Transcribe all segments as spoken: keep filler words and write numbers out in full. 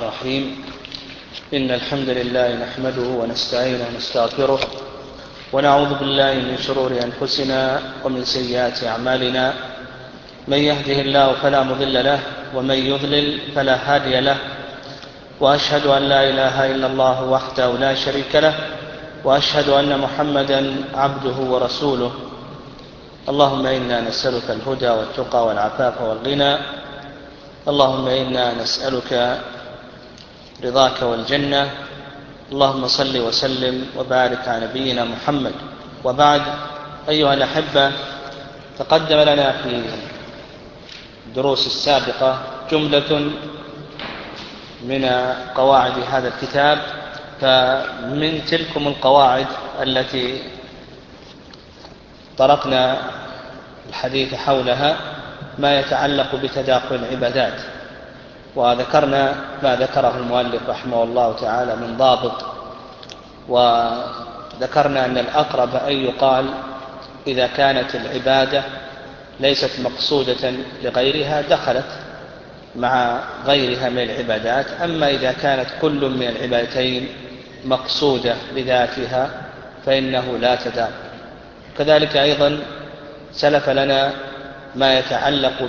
الرحيم. إن الحمد لله نحمده ونستعينه ونستغفره ونعوذ بالله من شرور أنفسنا ومن سيئات أعمالنا. من يهده الله فلا مضل له ومن يضلل فلا هادي له، وأشهد أن لا إله إلا الله وحده لا شريك له، وأشهد أن محمدا عبده ورسوله. اللهم إنا نسألك الهدى والتقى والعفاف والغنى. اللهم إنا نسألك رضاك والجنة. اللهم صل وسلم وبارك على نبينا محمد. وبعد، أيها الأحبة، تقدم لنا في الدروس السابقة جملة من قواعد هذا الكتاب، فمن تلكم القواعد التي طرقنا الحديث حولها ما يتعلق بتداخل العبادات، وذكرنا ما ذكره المؤلف رحمه الله تعالى من ضابط، وذكرنا أن الأقرب أن يقال إذا كانت العبادة ليست مقصودة لغيرها دخلت مع غيرها من العبادات، أما إذا كانت كل من العبادتين مقصودة لذاتها فإنه لا تداخل. كذلك أيضا سلف لنا ما يتعلق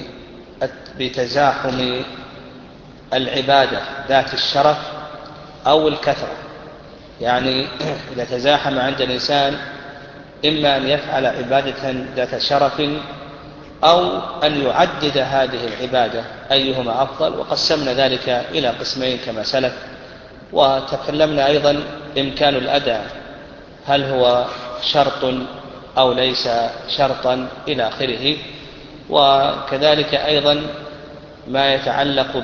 بتزاحم العبادة ذات الشرف أو الكثرة، يعني إذا تزاحم عند الإنسان إما أن يفعل عبادة ذات شرف أو أن يعدد هذه العبادة أيهما أفضل، وقسمنا ذلك إلى قسمين كما سلف. وتكلمنا أيضا إمكان الأداء، هل هو شرط أو ليس شرطا إلى آخره. وكذلك أيضا ما يتعلق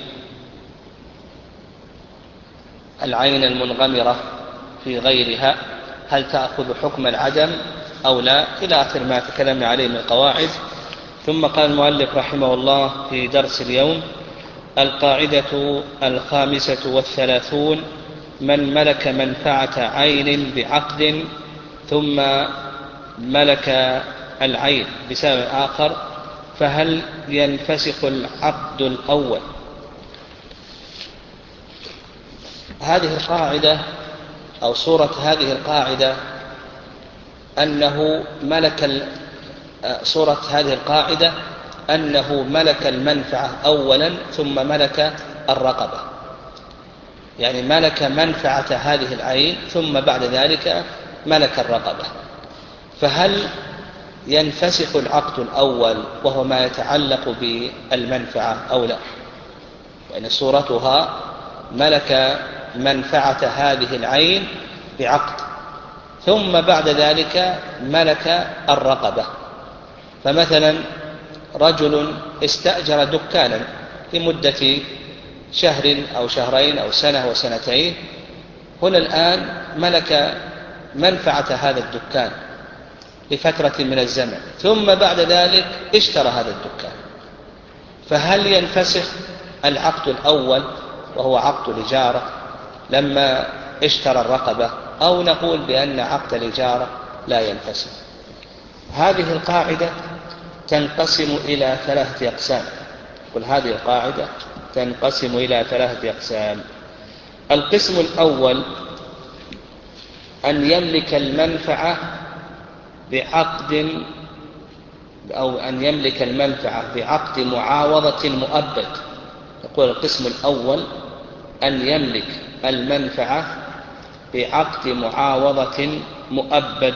بالعين المنغمرة في غيرها، هل تأخذ حكم العدم أو لا، إلى آخر ما تكلمنا عليه من القواعد. ثم قال المؤلف رحمه الله في درس اليوم: القاعدة الخامسة والثلاثون: من ملك منفعة عين بعقد ثم ملك العين بسبب آخر فهل ينفسخ العقد الأول؟ هذه القاعدة أو صورة هذه القاعدة أنه ملك صورة هذه القاعدة أنه ملك المنفعة أولا ثم ملك الرقبة، يعني ملك منفعة هذه العين ثم بعد ذلك ملك الرقبة، فهل ينفسخ العقد الأول وهو ما يتعلق بالمنفعة أو لا؟ يعني صورتها ملك منفعة هذه العين بعقد ثم بعد ذلك ملك الرقبة. فمثلا رجل استأجر دكانا لمدة شهر أو شهرين أو سنة وسنتين، هنا الآن ملك منفعة هذا الدكان لفترة من الزمن ثم بعد ذلك اشترى هذا الدكان، فهل ينفسخ العقد الأول وهو عقد الإجارة لما اشترى الرقبة، أو نقول بأن عقد الإجارة لا ينفسخ؟ هذه القاعدة تنقسم إلى ثلاثة أقسام. قل هذه القاعدة تنقسم إلى ثلاثة أقسام. القسم الأول أن يملك المنفعة بعقد أو أن يملك المنفعة بعقد معاوضة مؤبد. يقول القسم الأول أن يملك المنفعة بعقد معاوضة مؤبد،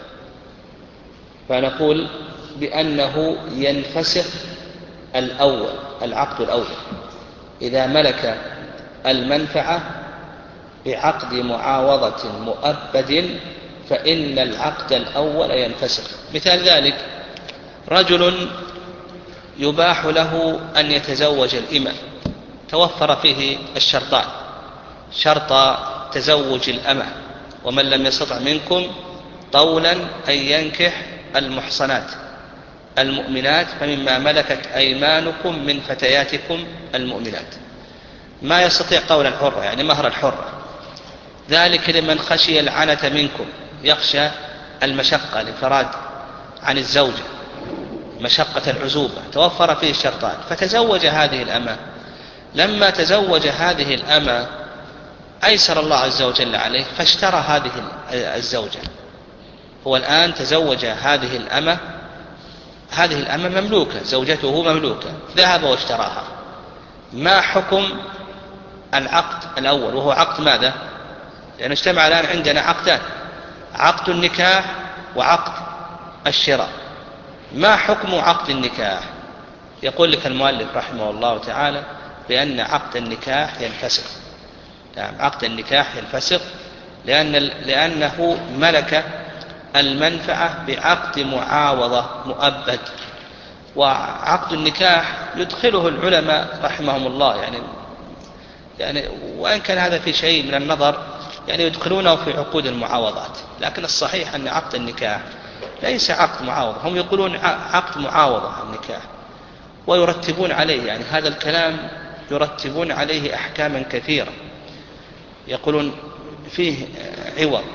فنقول بأنه ينفسخ الأول العقد الأول إذا ملك المنفعة بعقد معاوضة مؤبد، فإن العقد الأول ينفسخ. مثال ذلك رجل يباح له أن يتزوج الإمة، توفر فيه الشرطان: شرط تزوج الأمة ومن لم يستطع منكم طولا أن ينكح المحصنات المؤمنات فمما ملكت أيمانكم من فتياتكم المؤمنات. ما يستطيع طولا حرة يعني مهر الحرة، ذلك لمن خشي العنة منكم، يخشى المشقة الانفراد عن الزوجة، مشقة العزوبة، توفر فيه الشرطان فتزوج هذه الأمة، لما تزوج هذه الأمة أيسر الله عز وجل عليه فاشترى هذه الزوجة. هو الآن تزوج هذه الأمة، هذه الأمة مملوكة، زوجته مملوكة، ذهب واشتراها. ما حكم العقد الأول وهو عقد ماذا؟ لأن اجتمع الآن عندنا عقدان، عقد النكاح وعقد الشراء. ما حكم عقد النكاح؟ يقول لك المؤلف رحمه الله تعالى بأن عقد النكاح ينفسخ. يعني عقد النكاح ينفسخ لأن لأنه ملك المنفعة بعقد معاوضة مؤبد. وعقد النكاح يدخله العلماء رحمهم الله يعني يعني وإن كان هذا في شيء من النظر يعني يدخلونه في عقود المعاوضات، لكن الصحيح أن عقد النكاح ليس عقد معاوضة. هم يقولون عقد معاوضة النكاح ويرتبون عليه، يعني هذا الكلام يرتبون عليه أحكاما كثيرة، يقولون فيه عوض.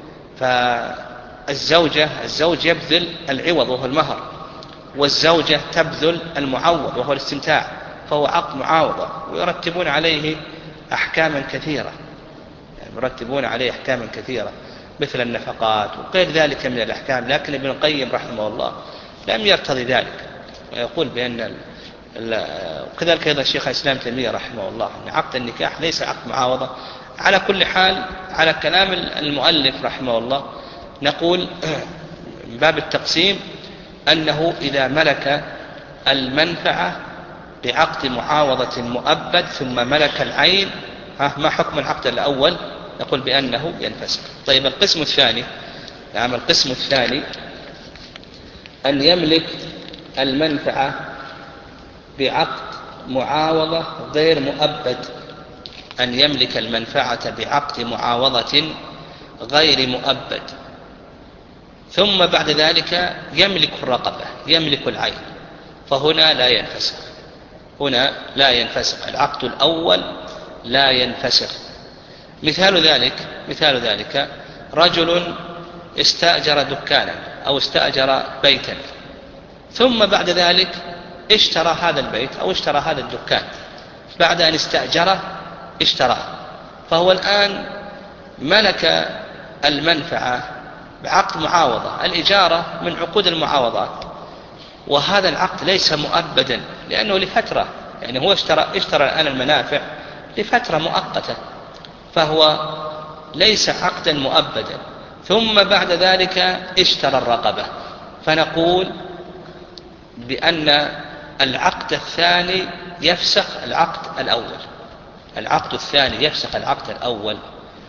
فالزوجة الزوج يبذل العوض وهو المهر، والزوجة تبذل المعوض وهو الاستمتاع، فهو عقد معاوضة، ويرتبون عليه أحكاما كثيرة، يعني يرتبون عليه أحكاما كثيرة مثل النفقات وغير ذلك من الأحكام. لكن ابن القيم رحمه الله لم يرتضي ذلك، ويقول بأن وكذلك أيضا الشيخ الإسلام تيمية رحمه الله أن عقد النكاح ليس عقد معاوضة. على كل حال على كلام المؤلف رحمه الله نقول من باب التقسيم أنه إذا ملك المنفعة بعقد معاوضة مؤبد ثم ملك العين، ما حكم العقد الأول؟ نقول بأنه ينفسخ. طيب القسم الثاني، نعم القسم الثاني أن يملك المنفعة بعقد معاوضة غير مؤبد، أن يملك المنفعة بعقد معاوضة غير مؤبد، ثم بعد ذلك يملك الرقبة، يملك العين، فهنا لا ينفسخ، هنا لا ينفسخ، العقد الأول لا ينفسخ. مثال ذلك مثال ذلك رجل استأجر دكانا أو استأجر بيتا، ثم بعد ذلك اشترى هذا البيت أو اشترى هذا الدكان، بعد أن استأجره اشتراه، فهو الآن ملك المنفعة بعقد معاوضة. الإجارة من عقود المعاوضات، وهذا العقد ليس مؤبدا لأنه لفترة، يعني هو اشترى, اشترى الآن المنافع لفترة مؤقتة، فهو ليس عقدا مؤبدا. ثم بعد ذلك اشترى الرقبة، فنقول بأن العقد الثاني يفسخ العقد الأول، العقد الثاني يفسخ العقد الأول،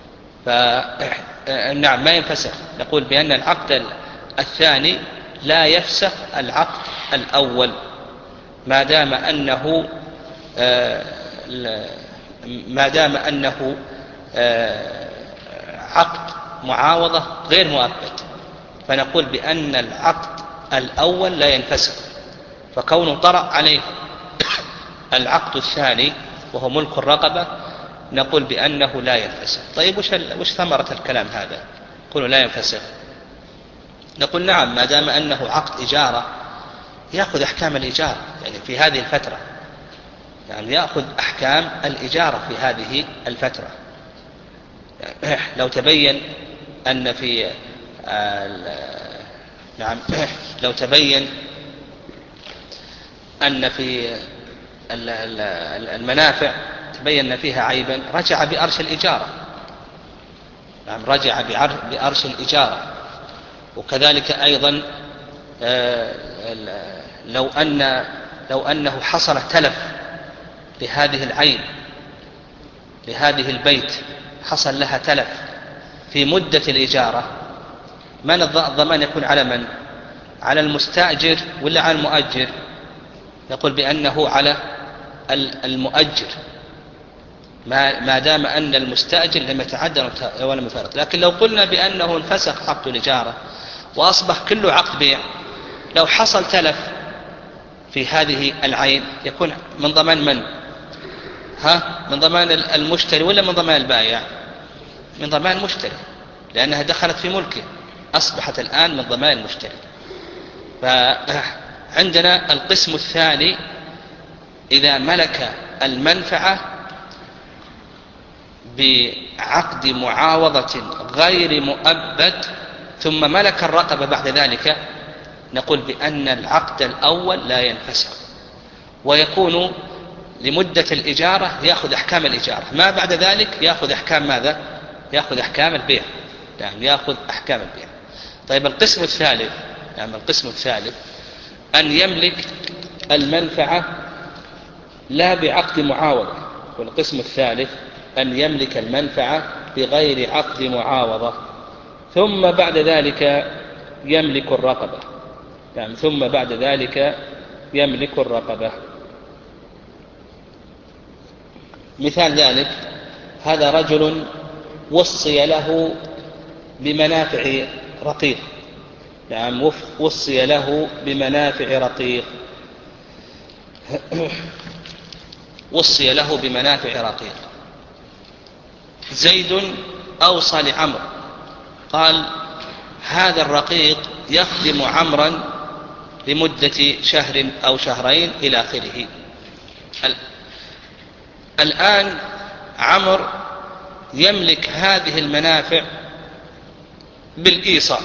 فنعم ما ينفسخ. نقول بأن العقد الثاني لا يفسخ العقد الأول ما دام أنه ما دام أنه عقد معاوضة غير مؤبد، فنقول بأن العقد الأول لا ينفسخ، فكونه طرأ عليه العقد الثاني وهو ملك الرقبة نقول بأنه لا ينفسخ. طيب وش, وش ثمرة الكلام هذا؟ يقول لا ينفسخ. نقول نعم ما دام أنه عقد إجارة يأخذ أحكام الإجارة، يعني في هذه الفترة، يعني يأخذ أحكام الإجارة في هذه الفترة. يعني لو تبين أن في نعم لو تبين أن في المنافع تبين فيها عيبا رجع بأرش الإجارة، نعم رجع بأرش الإجارة. وكذلك أيضا لو أن لو أنه حصل تلف لهذه العين، لهذه البيت حصل لها تلف في مدة الإجارة، من الضمان يكون على من؟ على المستأجر ولا على المؤجر؟ يقول بأنه على المؤجر ما دام أن المستأجر لم يتعدى ولا مفارق. لكن لو قلنا بأنه انفسخ عقد الإجارة وأصبح كله عقد بيع، لو حصل تلف في هذه العين يكون من ضمان من؟ ها من ضمان المشتري ولا من ضمان البائع؟ من ضمان المشتري، لأنها دخلت في ملكه، أصبحت الآن من ضمان المشتري. فعندنا القسم الثاني إذا ملك المنفعة بعقد معاوضة غير مؤبد ثم ملك الرقبة بعد ذلك، نقول بأن العقد الأول لا ينفسخ، ويكون لمدة الإجارة يأخذ أحكام الإجارة، ما بعد ذلك يأخذ أحكام ماذا؟ يأخذ أحكام البيع. نعم، يأخذ أحكام البيع. طيب القسم الثالث، نعم القسم الثالث أن يملك المنفعة لا بعقد معاوضة. والقسم الثالث أن يملك المنفعة بغير عقد معاوضة ثم بعد ذلك يملك الرقبة. نعم، ثم بعد ذلك يملك الرقبة. مثال ذلك: هذا رجل وصي له بمنافع رقيق. نعم، وصي له بمنافع رقيق وصي له بمنافع رقيق. زيد أوصى لعمرو، قال: هذا الرقيق يخدم عمرا لمدة شهر أو شهرين إلى آخره. الآن عمرو يملك هذه المنافع بالإيصاء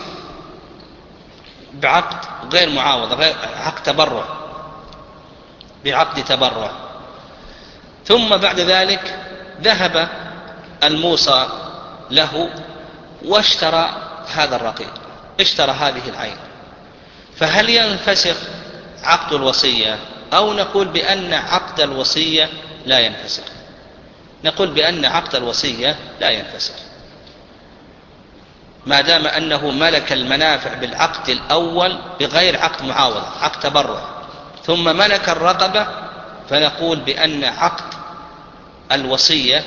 بعقد غير معاوضة، غير عقد تبرع، بعقد تبرع. ثم بعد ذلك ذهب الموصى له واشترى هذا الرقيق، اشترى هذه العين، فهل ينفسخ عقد الوصية أو نقول بأن عقد الوصية لا ينفسخ؟ نقول بأن عقد الوصية لا ينفسخ ما دام أنه ملك المنافع بالعقد الأول بغير عقد معاوضة، عقد تبرع، ثم ملك الرقبة، فنقول بأن عقد الوصية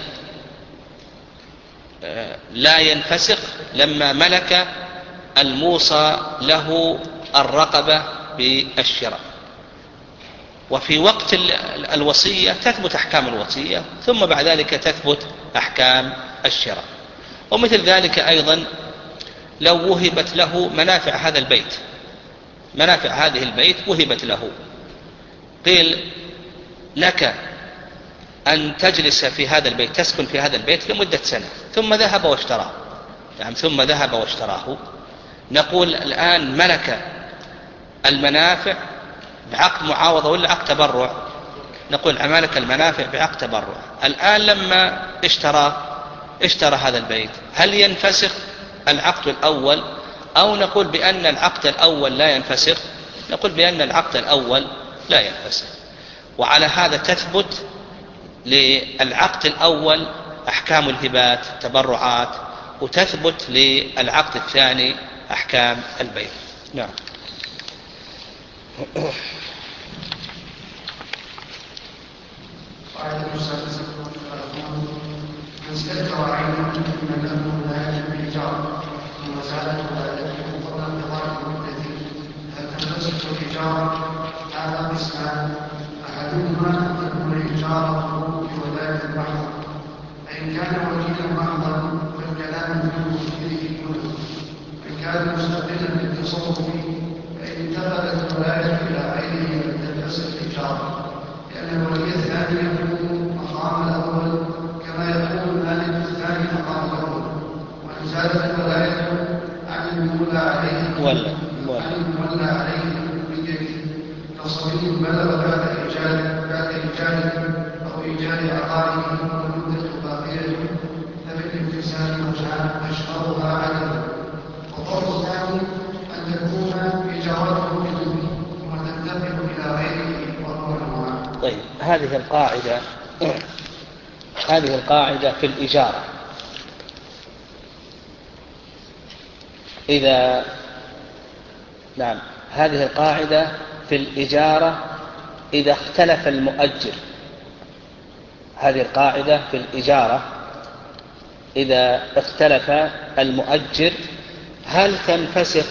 لا ينفسخ لما ملك الموصى له الرقبة بالشراء. وفي وقت الوصية تثبت أحكام الوصية، ثم بعد ذلك تثبت أحكام الشراء. ومثل ذلك أيضا لو وهبت له منافع هذا البيت، منافع هذه البيت وهبت له، قيل لك أن تجلس في هذا البيت، تسكن في هذا البيت لمدة سنة، ثم ذهب واشتراه. يعني ثم ذهب واشتراه، نقول الآن ملك المنافع بعقد معاوضة ولا عقد تبرع؟ نقول ملك المنافع بعقد تبرع. الآن لما اشترى اشترى هذا البيت، هل ينفسخ العقد الأول أو نقول بأن العقد الأول لا ينفسخ؟ نقول بأن العقد الأول لا ينفسخ. وعلى هذا تثبت للعقد الأول أحكام الهبات تبرعات، وتثبت للعقد الثاني أحكام البيع. نعم. قاعدة السادسة والثلاثون: من استأجر عينا ممن له ولاية بالإيجار ثم زالت ولايته قبل انقضاء مدته، هل تنفسخ الإيجار؟ هذا قسمان: أحدهما أن تكون إيجارته بولاية محضة، فإن كان وكيلا محضا فالكلام في موكله كله، وإن كان مستقلا بالتصرف فإن انتقلت الولاية إلى غيره لم تنفسخ الإيجار، لأن الولي الثاني يكون مقام الأول كما يكون المالك الثاني مقام الأول. وإن زالت الولاية عن المولى عليه ولا عن المولى عليه بيده كصبي بلغ بعد إيجاد بعد إيجاد أو إيجاد عقاره والمدة باقية، فبالانفصال وجهان أشهرها عددا. والضرب الثاني أن تكون إيجارته بدونه ثم تنتقل إلى غيره وهو نوعان. طيب، هذه القاعدة هذه القاعدة في الإجارة. إذا نعم هذه القاعدة في الإجارة إذا اختلف المؤجر. هذه القاعدة في الإجارة إذا اختلف المؤجر، هل تنفسخ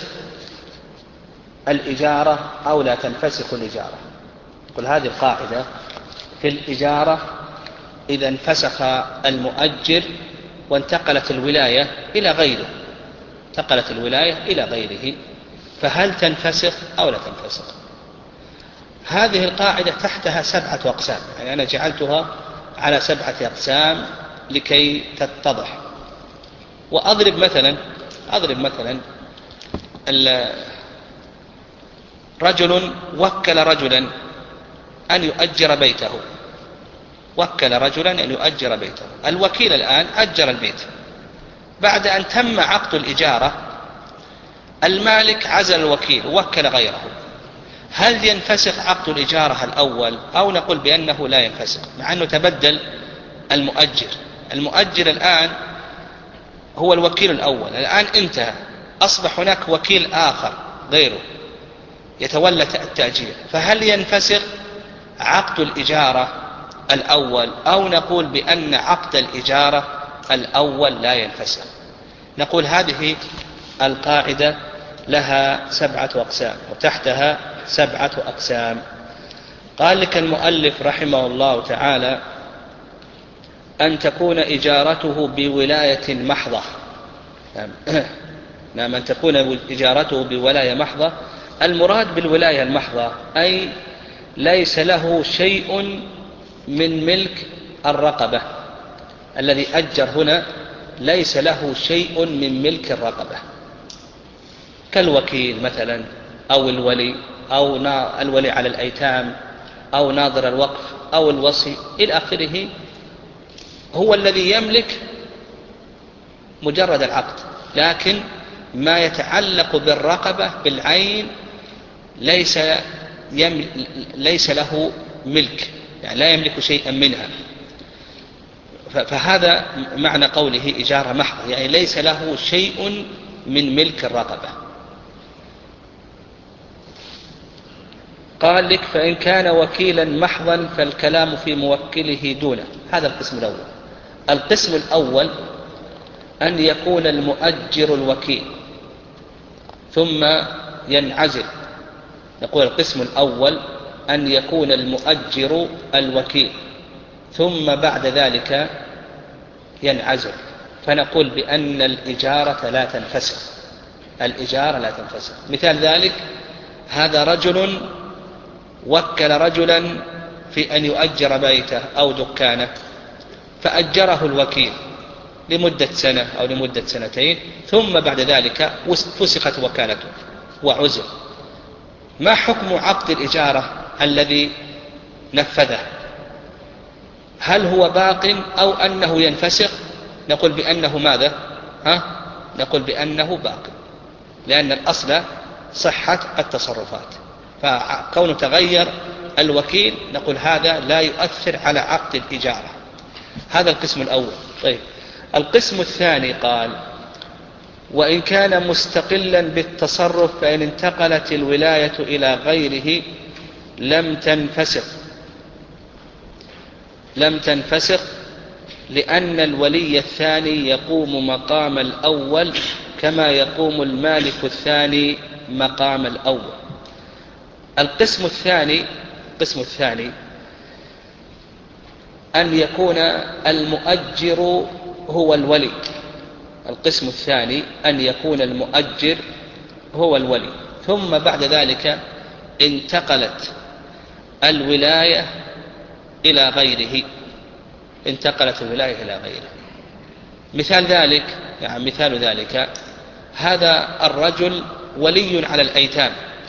الإجارة أو لا تنفسخ الإجارة؟ قل هذه القاعدة في الإجارة إذا انفسخ المؤجر وانتقلت الولاية إلى غيره، انتقلت الولاية إلى غيره، فهل تنفسخ أو لا تنفسخ؟ هذه القاعدة تحتها سبعة أقسام، يعني أنا جعلتها على سبعة أقسام لكي تتضح. وأضرب مثلا أضرب مثلا رجل وكل رجلا أن يؤجر بيته وكل رجلا أن يؤجر بيته الوكيل الآن أجر البيت. بعد أن تم عقد الإجارة المالك عزل الوكيل ووكل غيره. هل ينفسخ عقد الإجارة الأول أو نقول بأنه لا ينفسخ مع أنه تبدل المؤجر؟ المؤجر الآن هو الوكيل الأول، الآن انتهى، أصبح هناك وكيل آخر غيره يتولى التأجير. فهل ينفسخ عقد الإجارة الأول أو نقول بأن عقد الإجارة الأول لا ينفسخ؟ نقول هذه القاعدة لها سبعة أقسام وتحتها سبعة أقسام. قال لك المؤلف رحمه الله تعالى: أن تكون إجارته بولاية محضة. نعم، أن تكون إجارته بولاية محضة. المراد بالولاية المحضة أي ليس له شيء من ملك الرقبة. الذي أجر هنا ليس له شيء من ملك الرقبة، كالوكيل مثلا أو الولي أو الولي على الأيتام أو ناظر الوقف أو الوصي إلى آخره. هو الذي يملك مجرد العقد، لكن ما يتعلق بالرقبة بالعين ليس يمل... ليس له ملك، يعني لا يملك شيئا منها. فهذا معنى قوله إجارة محضة، يعني ليس له شيء من ملك الرقبة. قال لك: فإن كان وكيلا محضا فالكلام في موكله دونه. هذا القسم الأول. القسم الأول أن يكون المؤجر الوكيل ثم ينعزل. نقول القسم الأول أن يكون المؤجر الوكيل ثم بعد ذلك ينعزل، فنقول بأن الإجارة لا تنفسخ. الإجارة لا تنفسخ. مثال ذلك: هذا رجل وكل رجلا في أن يؤجر بيته أو دكانه، فأجره الوكيل لمدة سنة أو لمدة سنتين، ثم بعد ذلك فسخت وكالته وعزل. ما حكم عقد الإجارة الذي نفذه؟ هل هو باق أو أنه ينفسخ؟ نقول بأنه ماذا؟ ها؟ نقول بأنه باق، لأن الأصل صحة التصرفات، فكونه تغير الوكيل نقول هذا لا يؤثر على عقد الإجارة. هذا القسم الأول. طيب، القسم الثاني قال: وإن كان مستقلا بالتصرف فإن انتقلت الولاية إلى غيره لم تنفسخ لم تنفسخ لأن الولي الثاني يقوم مقام الأول كما يقوم المالك الثاني مقام الأول. القسم الثاني القسم الثاني أن يكون المؤجر هو الولي. القسم الثاني أن يكون المؤجر هو الولي، ثم بعد ذلك انتقلت الولاية إلى غيره انتقلت الولاية إلى غيره. مثال ذلك يعني مثال ذلك هذا الرجل ولي على الأيتام،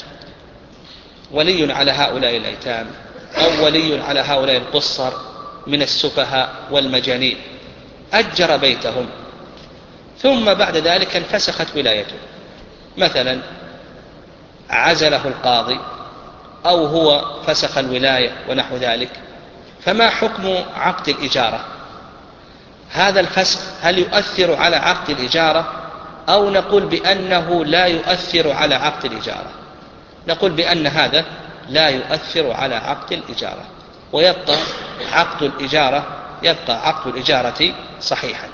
ولي على هؤلاء الأيتام أو ولي على هؤلاء القصر من السفهاء والمجانين، أجر بيتهم ثم بعد ذلك انفسخت ولايته، مثلا عزله القاضي أو هو فسخ الولاية ونحو ذلك. فما حكم عقد الإجارة؟ هذا الفسخ هل يؤثر على عقد الإجارة أو نقول بأنه لا يؤثر على عقد الإجارة؟ نقول بأن هذا لا يؤثر على عقد الإجارة، ويبقى عقد الإجارة يبقى عقد الإجارة صحيحا.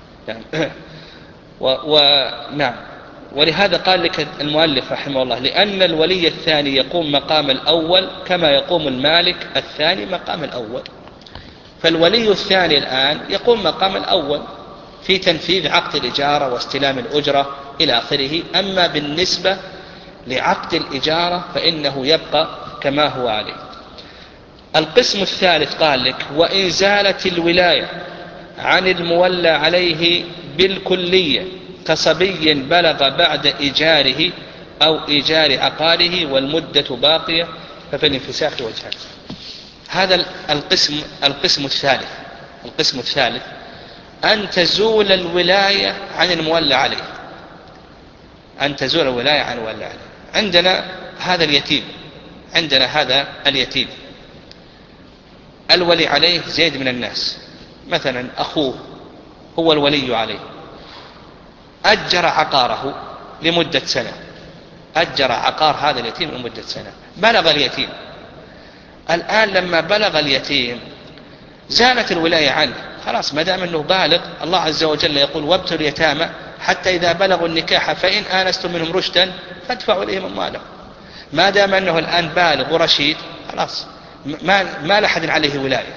ونعم، ولهذا قال لك المؤلف رحمه الله: لأن الولي الثاني يقوم مقام الأول كما يقوم المالك الثاني مقام الأول. فالولي الثاني الآن يقوم مقام الأول في تنفيذ عقد الإجارة واستلام الأجرة إلى آخره. أما بالنسبة لعقد الإجارة فإنه يبقى كما هو عليه. القسم الثالث قال لك: وإن زالت الولاية عن المولى عليه بالكلية كصبي بلغ بعد إيجاره أو إيجار عقاره والمدة باقية ففي الانفساخ وجهان. هذا القسم القسم الثالث القسم الثالث أن تزول الولاية عن المولى عليه، أن تزول الولاية عن المولى عليه. عندنا هذا اليتيم عندنا هذا اليتيم الولي عليه زيد من الناس، مثلا أخوه هو الولي عليه، أجر عقاره لمدة سنة، أجر عقار هذا اليتيم لمدة سنة، بلغ اليتيم. الآن لما بلغ اليتيم زالت الولاية عنه، خلاص ما دام أنه بالغ. الله عز وجل يقول: وابتلوا اليتامى حتى إذا بلغوا النكاح فإن آنستم منهم رشدا فادفعوا إليهم أموالهم. ما دام أنه الآن بالغ ورشيد خلاص ما, ما لأحد عليه ولاية.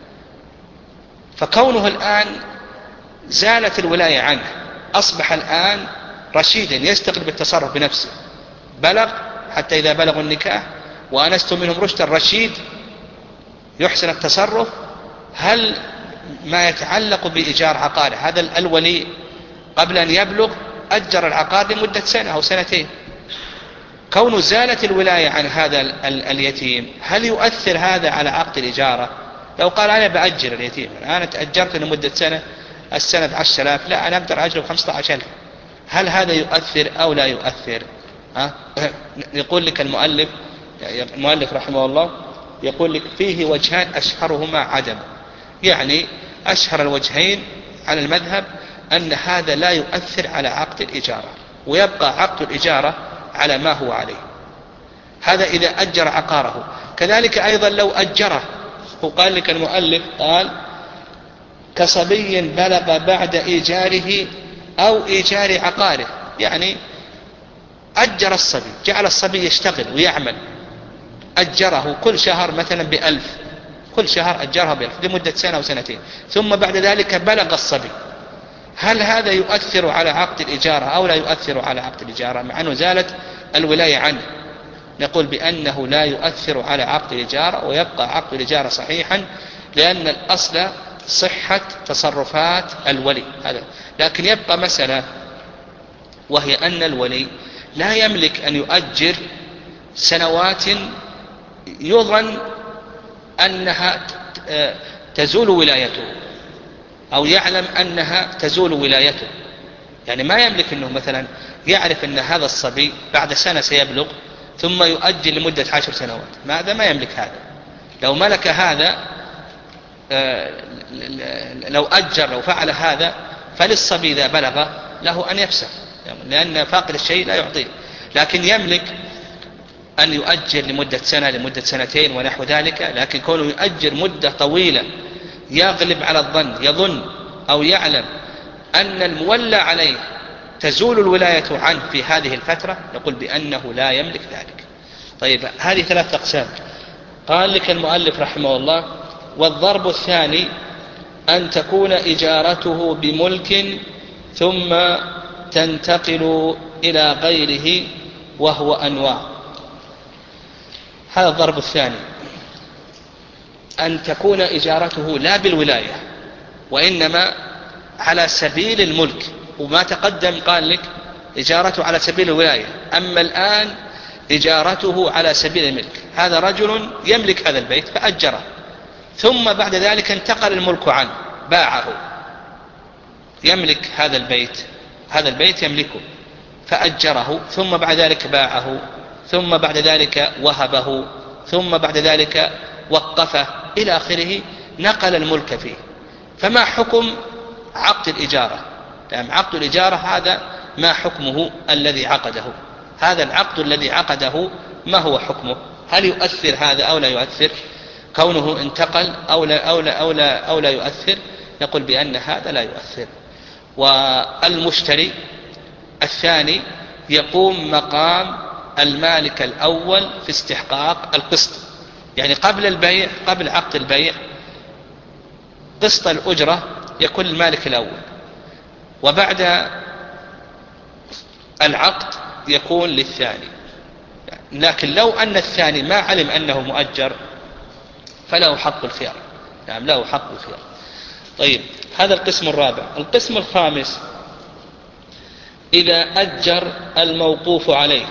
فكونه الآن زالت الولاية عنه، أصبح الآن رشيدا يستقل بالتصرف بنفسه، بلغ حتى إذا بلغوا النكاح وآنستم منهم رشدا، رشيد يحسن التصرف. هل ما يتعلق بإيجار عقاره، هذا الولي قبل أن يبلغ أجر العقار لمدة سنة أو سنتين، كونه زالت الولاية عن هذا اليتيم، هل يؤثر هذا على عقد الإجارة؟ لو قال: أنا بأجر اليتيم، أنا تأجرت لمدة سنة، السنة عشر آلاف، لا أنا أقدر أجره بخمسة عشر ألف، هل هذا يؤثر أو لا يؤثر؟ ها؟ يقول لك المؤلف المؤلف رحمه الله يقول لك: فيه وجهان أشهرهما عدم. يعني أشهر الوجهين على المذهب أن هذا لا يؤثر على عقد الإجارة، ويبقى عقد الإجارة على ما هو عليه. هذا إذا أجر عقاره. كذلك أيضا لو أجره، وقال لك المؤلف قال: كصبي بلغ بعد إيجاره أو إيجار عقاره، يعني أجر الصبي، جعل الصبي يشتغل ويعمل، أجره كل شهر مثلا بألف، كل شهر أجرها بألف لمدة سنة أو سنتين، ثم بعد ذلك بلغ الصبي. هل هذا يؤثر على عقد الإجارة أو لا يؤثر على عقد الإجارة مع أنه زالت الولاية عنه؟ نقول بأنه لا يؤثر على عقد الإجارة، ويبقى عقد الإجارة صحيحا، لأن الأصل صحة تصرفات الولي هذا. لكن يبقى مسألة، وهي أن الولي لا يملك أن يؤجر سنوات يظن أنها تزول ولايته، أو يعلم أنها تزول ولايته. يعني ما يملك أنه مثلا يعرف أن هذا الصبي بعد سنة سيبلغ ثم يؤجل لمدة عشر سنوات، ماذا ما يملك هذا. لو ملك هذا، لو أجر لو فعل هذا فللصبي إذا بلغ له أن يفسخ، لأن فاقد الشيء لا يعطيه. لكن يملك أن يؤجر لمدة سنة لمدة سنتين ونحو ذلك. لكن كونه يؤجر مدة طويلة يغلب على الظن، يظن أو يعلم أن المولى عليه تزول الولاية عنه في هذه الفترة، نقول بأنه لا يملك ذلك. طيب، هذه ثلاث أقسام. قال لك المؤلف رحمه الله: والضرب الثاني أن تكون إجارته بملك ثم تنتقل إلى غيره، وهو أنواع. هذا الضرب الثاني، أن تكون إجارته لا بالولاية وإنما على سبيل الملك. وما تقدم قال لك إجارته على سبيل الولاية، أما الآن إجارته على سبيل الملك. هذا رجل يملك هذا البيت فأجره، ثم بعد ذلك انتقل الملك عنه، باعه، يملك هذا البيت هذا البيت يملكه فأجره، ثم بعد ذلك باعه، ثم بعد ذلك وهبه، ثم بعد ذلك وقفه إلى آخره، نقل الملك فيه. فما حكم عقد الإجارة؟ يعني عقد الإجارة هذا ما حكمه الذي عقده؟ هذا العقد الذي عقده ما هو حكمه؟ هل يؤثر هذا أو لا يؤثر؟ كونه انتقل أو لا, أو لا, أو لا, أو لا يؤثر؟ نقول بأن هذا لا يؤثر. والمشتري الثاني يقوم مقام المالك الأول في استحقاق القسط. يعني قبل البيع، قبل عقد البيع، قسط الأجرة يكون المالك الأول، وبعد العقد يكون للثاني. يعني لكن لو أن الثاني ما علم أنه مؤجر فله حق الخيار. نعم له حق الخيار. طيب هذا القسم الرابع. القسم الخامس إذا أجر الموقوف عليه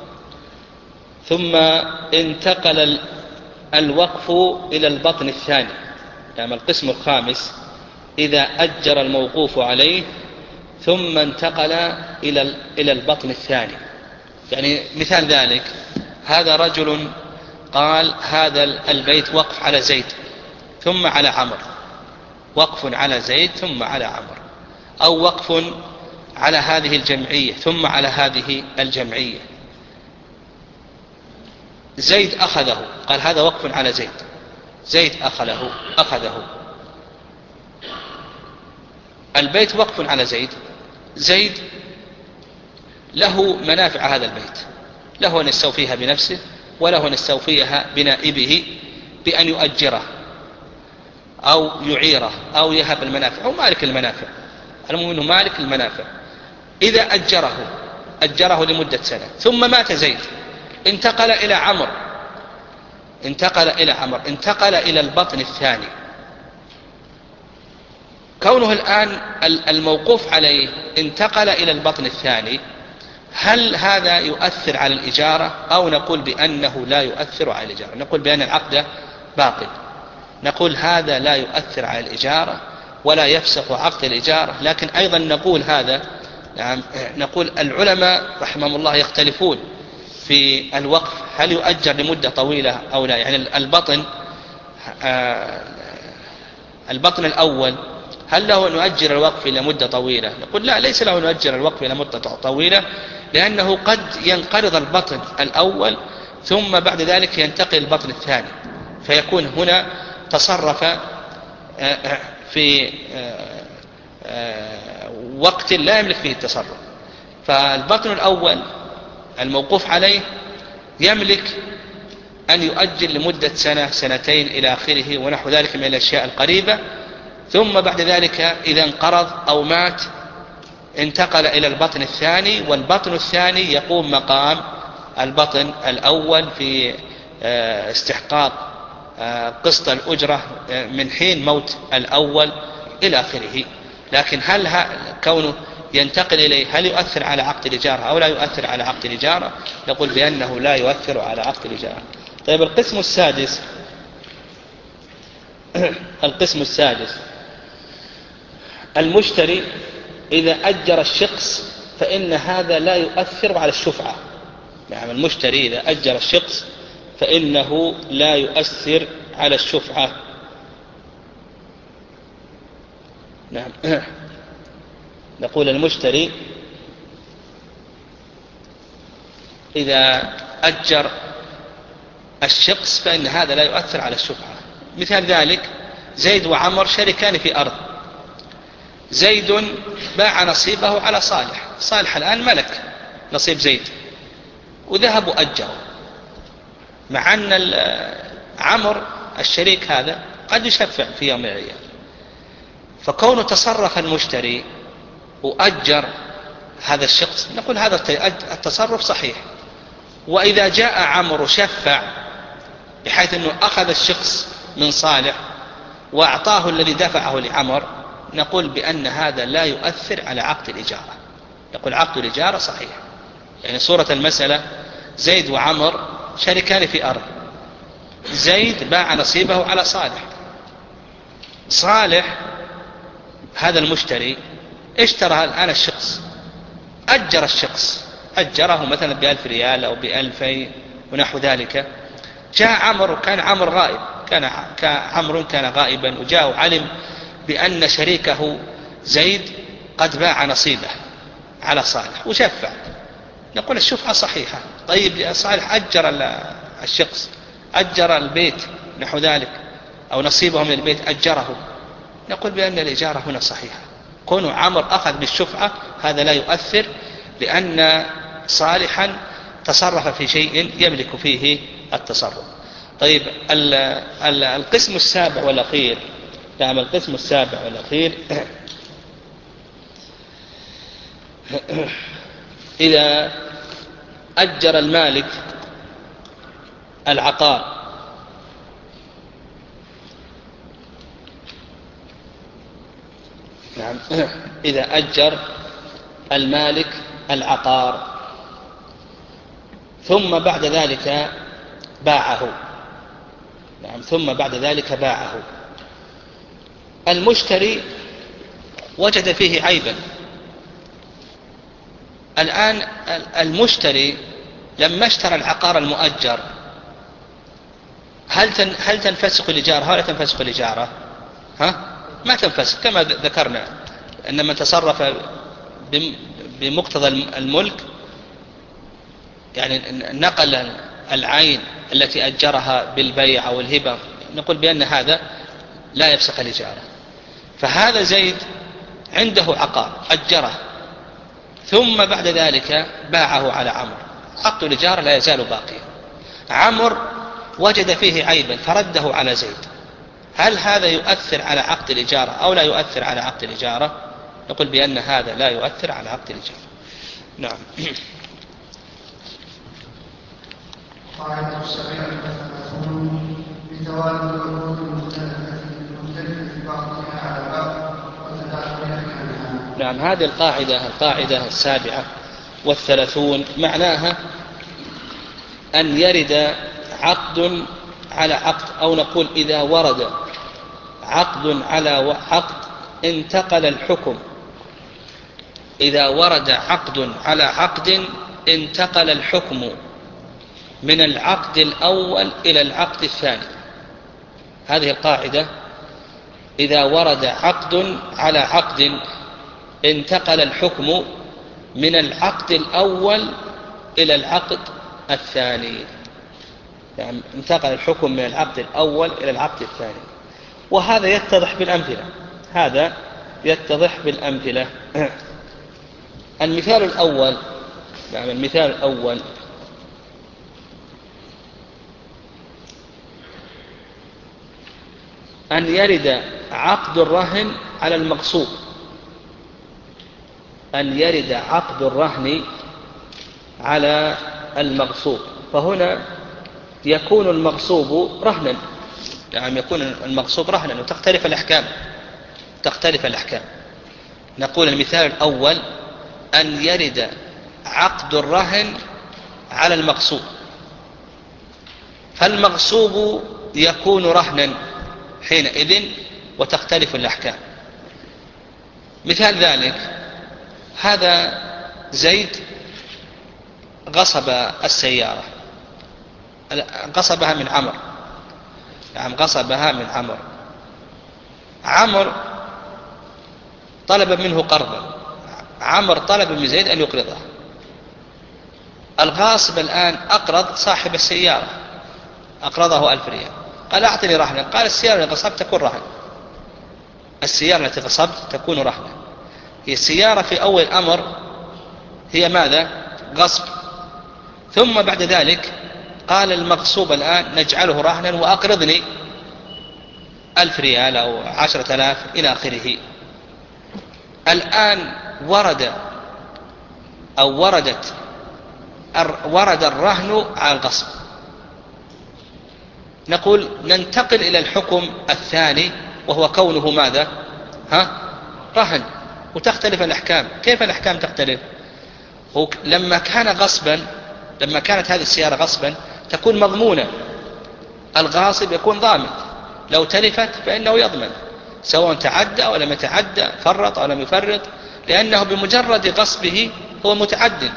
ثم انتقل الوقف إلى البطن الثاني. نعم القسم الخامس إذا أجر الموقوف عليه ثم انتقل إلى إلى البطن الثاني. يعني مثال ذلك هذا رجل قال هذا البيت وقف على زيد ثم على عمرو، وقف على زيد ثم على عمرو، أو وقف على هذه الجمعية ثم على هذه الجمعية. زيد أخذه، قال هذا وقف على زيد، زيد أخذه أخذه البيت وقف على زيد. زيد له منافع هذا البيت، له أن يستوفيها بنفسه وله أن يستوفيها بنائبه بأن يؤجره أو يعيره أو يهب المنافع، أو مالك المنافع، المهم أنه مالك المنافع. إذا أجره أجره لمدة سنة ثم مات زيد، انتقل إلى عمرو انتقل إلى عمرو انتقل إلى البطن الثاني. كونه الآن الموقوف عليه انتقل إلى البطن الثاني، هل هذا يؤثر على الإجارة أو نقول بأنه لا يؤثر على الإجارة؟ نقول بأن العقد باطل. نقول هذا لا يؤثر على الإجارة ولا يفسخ عقد الإجارة. لكن أيضا نقول هذا نعم نقول العلماء رحمهم الله يختلفون في الوقف، هل يؤجر لمدة طويلة أو لا؟ يعني البطن آه البطن الأول هل له أن يؤجر الوقف إلى مدة طويلة؟ نقول لا، ليس له أن يؤجر الوقف إلى مدة طويلة، لأنه قد ينقرض البطن الأول ثم بعد ذلك ينتقل البطن الثاني، فيكون هنا تصرف في وقت لا يملك فيه التصرف. فالبطن الأول الموقوف عليه يملك أن يؤجل لمدة سنة سنتين إلى آخره ونحو ذلك من الأشياء القريبة، ثم بعد ذلك إذا انقرض أو مات انتقل إلى البطن الثاني، والبطن الثاني يقوم مقام البطن الأول في استحقاق قسط الأجرة من حين موت الأول إلى آخره. لكن هل كونه ينتقل إليه هل يؤثر على عقد الإجارة أو لا يؤثر على عقد الإجارة؟ نقول بأنه لا يؤثر على عقد الإجارة. طيب القسم السادس القسم السادس المشتري إذا أجر الشخص فإن هذا لا يؤثر على الشفعة. نعم المشتري إذا أجر الشخص فإنه لا يؤثر على الشفعة. نعم نقول المشتري إذا أجر الشخص فإن هذا لا يؤثر على الشفعة. مثال ذلك زيد وعمر شركان في أرض، زيد باع نصيبه على صالح، صالح الآن ملك نصيب زيد وذهب وأجره، مع أن عمر الشريك هذا قد يشفع في يوم من الأيام. فكونه تصرف المشتري وأجر هذا الشخص نقول هذا التصرف صحيح. وإذا جاء عمر شفع بحيث أنه أخذ الشخص من صالح وأعطاه الذي دفعه لعمر، نقول بأن هذا لا يؤثر على عقد الإجارة، نقول عقد الإجارة صحيح. يعني صورة المسألة زيد وعمر شركان في أرض، زيد باع نصيبه على صالح، صالح هذا المشتري اشترى الآن الشخص، أجر الشخص أجره مثلا بألف ريال أو بألفين ونحو ذلك. جاء عمر وكان عمر غائب، كان عمر كان غائبا وجاء وعلم بأن شريكه زيد قد باع نصيبه على صالح وشفع، نقول الشفعة صحيحة. طيب صالح أجر الشخص، أجر البيت نحو ذلك أو نصيبه من البيت أجره، نقول بأن الإجارة هنا صحيحة. كونه عمر أخذ بالشفعة هذا لا يؤثر، لأن صالحا تصرف في شيء يملك فيه التصرف. طيب القسم السابع والأخير، نعم القسم السابع والأخير إذا أجر المالك العقار. نعم إذا أجر المالك العقار ثم بعد ذلك باعه، نعم ثم بعد ذلك باعه، المشتري وجد فيه عيبا. الآن المشتري لما اشترى العقار المؤجر هل هل تنفسخ الإجارة ولا تنفسخ الإجارة؟ ها؟ ما تنفسخ، كما ذكرنا أن من تصرف بمقتضى الملك، يعني نقل العين التي أجرها بالبيع أو الهبة، نقول بأن هذا لا يفسخ الإجارة. فهذا زيد عنده عقار أجره ثم بعد ذلك باعه على عمرو، عقد الإجارة لا يزال باقيا. عمرو وجد فيه عيبا فرده على زيد، هل هذا يؤثر على عقد الإجارة أو لا يؤثر على عقد الإجارة؟ نقول بأن هذا لا يؤثر على عقد الإجارة. نعم. قاعدة السبيعة والثلاثون بتوالد العقود المختلفة في بعضها على بعض وتداخل أحكامها. نعم هذه القاعدة القاعدة السابعة والثلاثون معناها أن يرد عقد على عقد، أو نقول إذا ورد عقد على عقد انتقل الحكم، إذا ورد عقد على عقد انتقل الحكم من العقد الأول إلى العقد الثاني. هذه القاعدة، إذا ورد عقد على عقد انتقل الحكم من العقد الأول إلى العقد الثاني، يعني انتقل الحكم من العقد الأول إلى العقد الثاني. وهذا يتضح بالأمثلة، هذا يتضح بالأمثلة. المثال الأول، يعني المثال الأول أن يرد عقد الرهن على المغصوب، أن يرد عقد الرهن على المغصوب، فهنا يكون المغصوب رهنا، يعني يكون المغصوب رهنا وتختلف الأحكام، تختلف الأحكام. نقول المثال الأول أن يرد عقد الرهن على المغصوب، فالمغصوب يكون رهنا حينئذ وتختلف الأحكام. مثال ذلك، هذا زيد غصب السيارة، غصبها من عمرو، يعني غصبها من عمرو. عمرو طلب منه قرضا، عمرو طلب من زيد أن يقرضه. الغاصب الآن أقرض صاحب السيارة، أقرضه ألف ريال، قال أعطني رهنا، قال السيارة التي غصبت تكون رهن، السيارة التي غصبت تكون رهنا. هي السيارة في أول أمر هي ماذا؟ غصب، ثم بعد ذلك قال المغصوب الآن نجعله رهنا وأقرضني ألف ريال أو عشرة آلاف إلى آخره. الآن ورد أو وردت ورد الرهن على الغصب، نقول ننتقل إلى الحكم الثاني وهو كونه ماذا؟ ها؟ رهن، وتختلف الأحكام. كيف الأحكام تختلف؟ لما كان غصبا، لما كانت هذه السيارة غصبا تكون مضمونة، الغاصب يكون ضامن، لو تلفت فإنه يضمن سواء تعدى أو لم يتعدى، فرط أو لم يفرط، لأنه بمجرد غصبه هو متعد.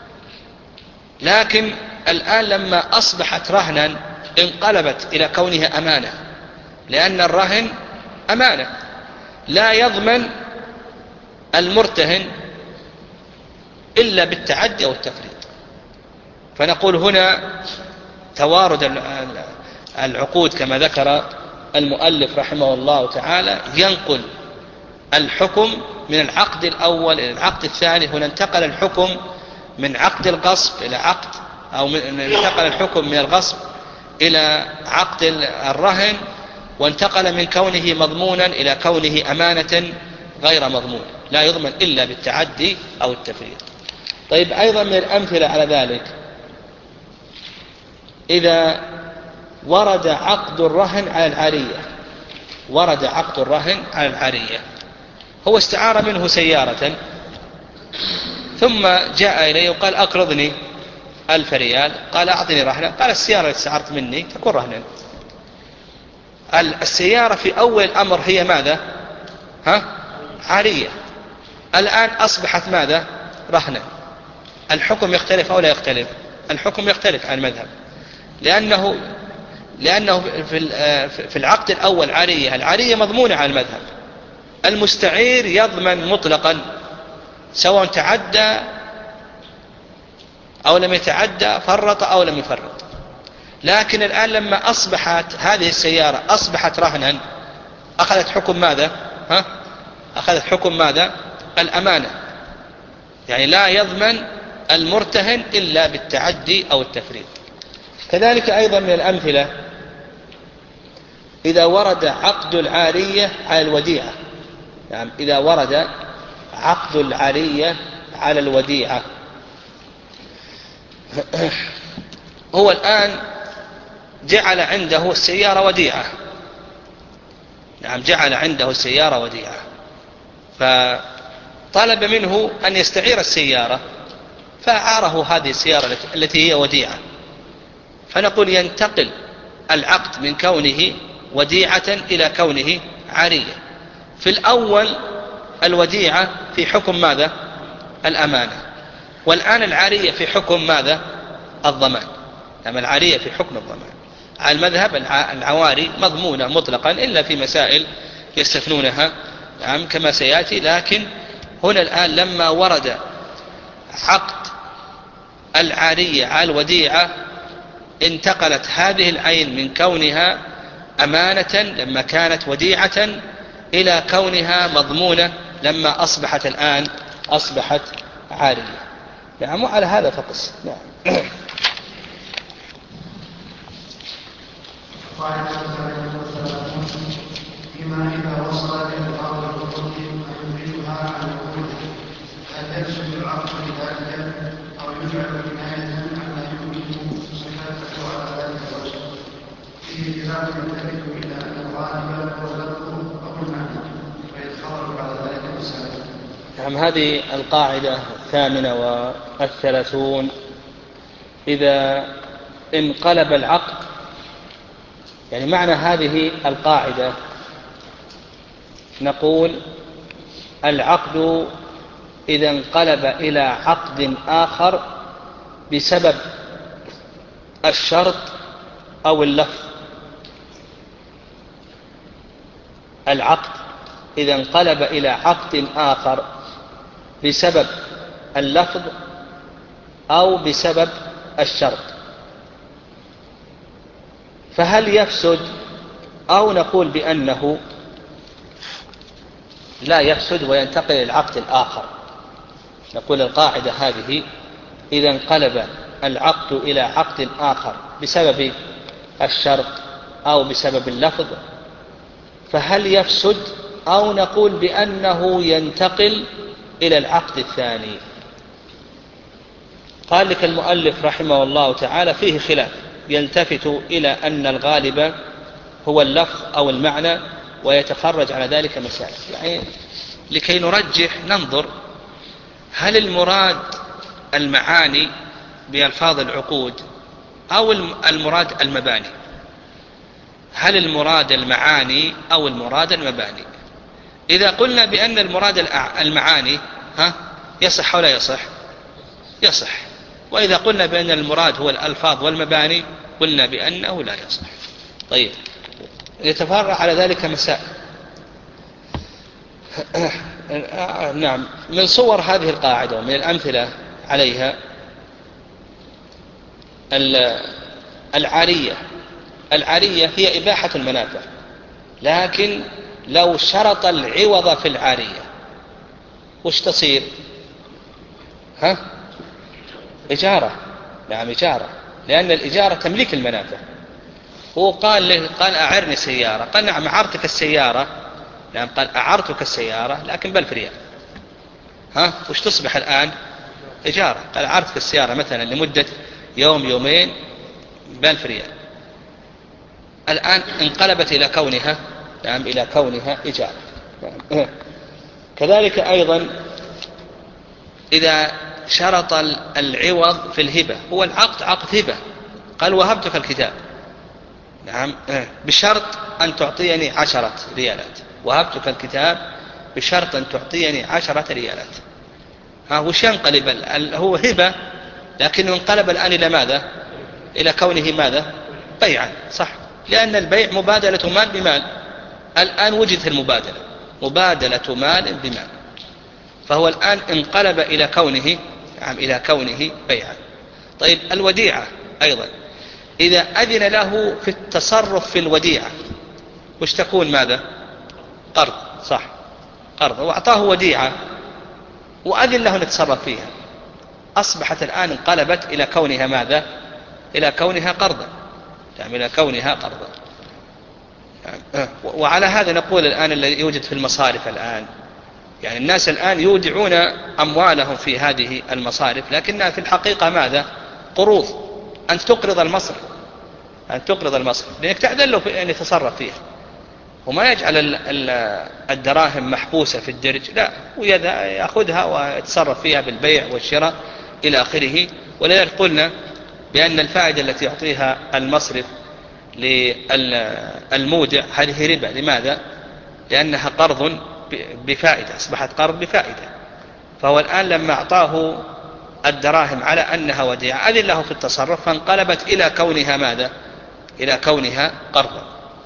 لكن الآن لما أصبحت رهنا انقلبت إلى كونها أمانة، لأن الرهن أمانة لا يضمن المرتهن إلا بالتعدي أو التفريط. فنقول هنا توارد العقود كما ذكر المؤلف رحمه الله تعالى، ينقل الحكم من العقد الأول إلى العقد الثاني. هنا انتقل الحكم من عقد الغصب إلى عقد، أو انتقل الحكم من الغصب إلى عقد الرهن، وانتقل من كونه مضمونا إلى كونه أمانة غير مضمون لا يضمن إلا بالتعدي أو التفريط. طيب أيضا من الأمثلة على ذلك، إذا ورد عقد الرهن على العارية ورد عقد الرهن على العارية هو استعار منه سيارة ثم جاء إليه وقال أقرضني ألف ريال، قال أعطني رهنا، قال السيارة التي استعرت مني تكون رهنا. السيارة في أول الأمر هي ماذا؟ ها؟ عارية. الآن أصبحت ماذا؟ رهنا. الحكم يختلف أو لا يختلف؟ الحكم يختلف عن المذهب، لأنه لأنه في العقد الأول عارية، العارية مضمونة على المذهب، المستعير يضمن مطلقا سواء تعدى أو لم يتعدى، فرط أو لم يفرط. لكن الآن لما أصبحت هذه السيارة أصبحت رهنا، أخذت حكم ماذا؟ ها؟ أخذت حكم ماذا؟ الأمانة، يعني لا يضمن المرتهن إلا بالتعدي أو التفريط. كذلك أيضا من الأمثلة إذا ورد عقد العارية على الوديعة، يعني إذا ورد عقد العارية على الوديعة، هو الآن جعل عنده السيارة وديعة، نعم جعل عنده السيارة وديعة، فطلب منه أن يستعير السيارة فأعاره هذه السيارة التي هي وديعة، فنقول ينتقل العقد من كونه وديعة إلى كونه عارية. في الأول الوديعة في حكم ماذا؟ الأمانة، والآن العارية في حكم ماذا؟ الضمان. يعني العارية في حكم الضمان. على المذهب العواري مضمونة مطلقا إلا في مسائل يستثنونها، نعم كما سيأتي. لكن هنا الآن لما ورد عقد العارية على الوديعة انتقلت هذه العين من كونها أمانة لما كانت وديعة إلى كونها مضمونة لما أصبحت الآن أصبحت عارية. نعم وعلى هذا فقس. نعم. فيما إذا وصل لألفاظ العقود فينبذها عن عقوده، هل يفسد العقد بذلك أو يجعل كناية عما يمكن صحته على ذلك الوجه؟ فيه خلاف ينتهي إلى أن الغالب هو اللفظ أو المعنى، ويتخرج على ذلك المسائل. نعم هذه القاعدة الثامنة والثلاثون. إذا انقلب العقد، يعني معنى هذه القاعدة نقول العقد إذا انقلب إلى عقد آخر بسبب الشرط أو اللفظ. العقد إذا انقلب إلى عقد آخر بسبب اللفظ أو بسبب الشرط، فهل يفسد أو نقول بأنه لا يفسد وينتقل إلى العقد الآخر؟ نقول القاعدة هذه إذا انقلب العقد إلى عقد آخر بسبب الشرط أو بسبب اللفظ فهل يفسد أو نقول بأنه ينتقل إلى العقد الثاني؟ قال لك المؤلف رحمه الله تعالى فيه خلاف يلتفت إلى أن الغالب هو اللفظ أو المعنى ويتخرج على ذلك مسائل. يعني لكي نرجح ننظر هل المراد المعاني بألفاظ العقود أو المراد المباني؟ هل المراد المعاني أو المراد المباني؟ إذا قلنا بأن المراد المعاني ها يصح ولا يصح؟ يصح. وإذا قلنا بأن المراد هو الألفاظ والمباني قلنا بأنه لا يصح. طيب يتفرع على ذلك مسائل. نعم من صور هذه القاعدة ومن الأمثلة عليها العارية. العارية هي إباحة المنافع، لكن لو شرط العوض في العارية وش تصير؟ ها؟ إجارة. نعم إجارة، لأن الإجارة تملك المنافع. هو قال له قال أعرني سيارة، قال نعم أعرتك السيارة، نعم قال أعرتك السيارة لكن بألف ريال. ها وش تصبح الآن؟ إجارة. قال أعرتك السيارة مثلا لمدة يوم يومين بألف ريال. الآن انقلبت إلى كونها نعم إلى كونها إجارة. كذلك أيضا إذا شرط العوض في الهبة، هو العقد عقد هبة، قال وهبتك الكتاب نعم بشرط أن تعطيني عشرة ريالات، وهبتك الكتاب بشرط أن تعطيني عشرة ريالات. ها وش ينقلب؟ هو هبة لكنه انقلب الآن إلى ماذا؟ إلى كونه ماذا؟ بيعا، صح، لأن البيع مبادلة مال بمال. الآن وجدت المبادلة، مبادلة مال بمال، فهو الآن انقلب إلى كونه نعم إلى كونه بيعا. طيب الوديعة أيضا إذا أذن له في التصرف في الوديعة وش تكون؟ ماذا؟ قرض، صح، قرض، وأعطاه وديعة وأذن له أن يتصرف فيها، أصبحت الآن انقلبت إلى كونها ماذا؟ إلى كونها قرضا، يعني إلى كونها قرضا. وعلى هذا نقول الآن الذي يوجد في المصارف الآن، يعني الناس الآن يودعون أموالهم في هذه المصارف لكنها في الحقيقة ماذا؟ قروض. أن تقرض المصرف، أن تقرض المصرف لأنك تأذن له أن يتصرف فيها، وما يجعل الدراهم محبوسة في الدرج، لا، ويأخذها ويتصرف فيها بالبيع والشراء إلى آخره. ولذلك قلنا بأن الفائدة التي يعطيها المصرف للمودع هذه ربا. لماذا؟ لأنها قرض بفائدة، أصبحت قرض بفائدة. فهو الآن لما أعطاه الدراهم على أنها وديعة أذن له في التصرف، فانقلبت إلى كونها ماذا؟ إلى كونها قرضا.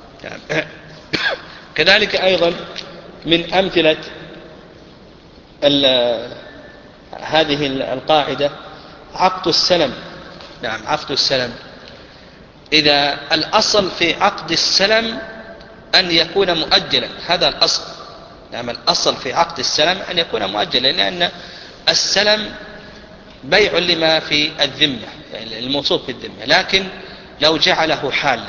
كذلك أيضا من أمثلة هذه القاعدة عقد السلم. نعم عقد السلم، إذا الأصل في عقد السلم أن يكون مؤجلا، هذا الأصل. نعم الأصل في عقد السلم أن يكون مؤجلا، لأن السلم بيع لما في الذمة، يعني الموصوف في الذمة، لكن لو جعله حالا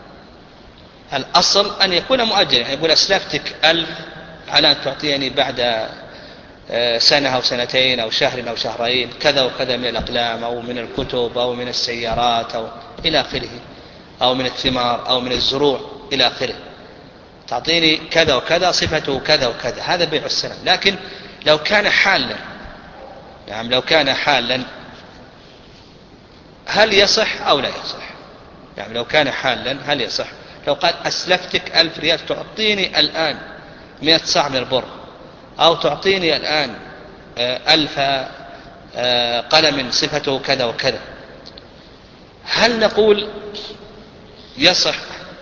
الأصل أن يكون مؤجلا، يعني يقول أسلفتك ألف على أن تعطيني بعد سنة أو سنتين أو شهر أو شهرين كذا وكذا من الأقلام أو من الكتب أو من السيارات أو إلى آخره، أو من الثمار أو من الزروع إلى آخره، تعطيني كذا وكذا صفته كذا وكذا، هذا بيع السلم. لكن لو كان حالا، يعني لو كان حالا هل يصح أو لا يصح؟ يعني لو كان حالا هل يصح؟ لو قال أسلفتك ألف ريال تعطيني الآن مئة صاع من البر، أو تعطيني الآن ألف قلم صفته كذا وكذا، هل نقول يصح؟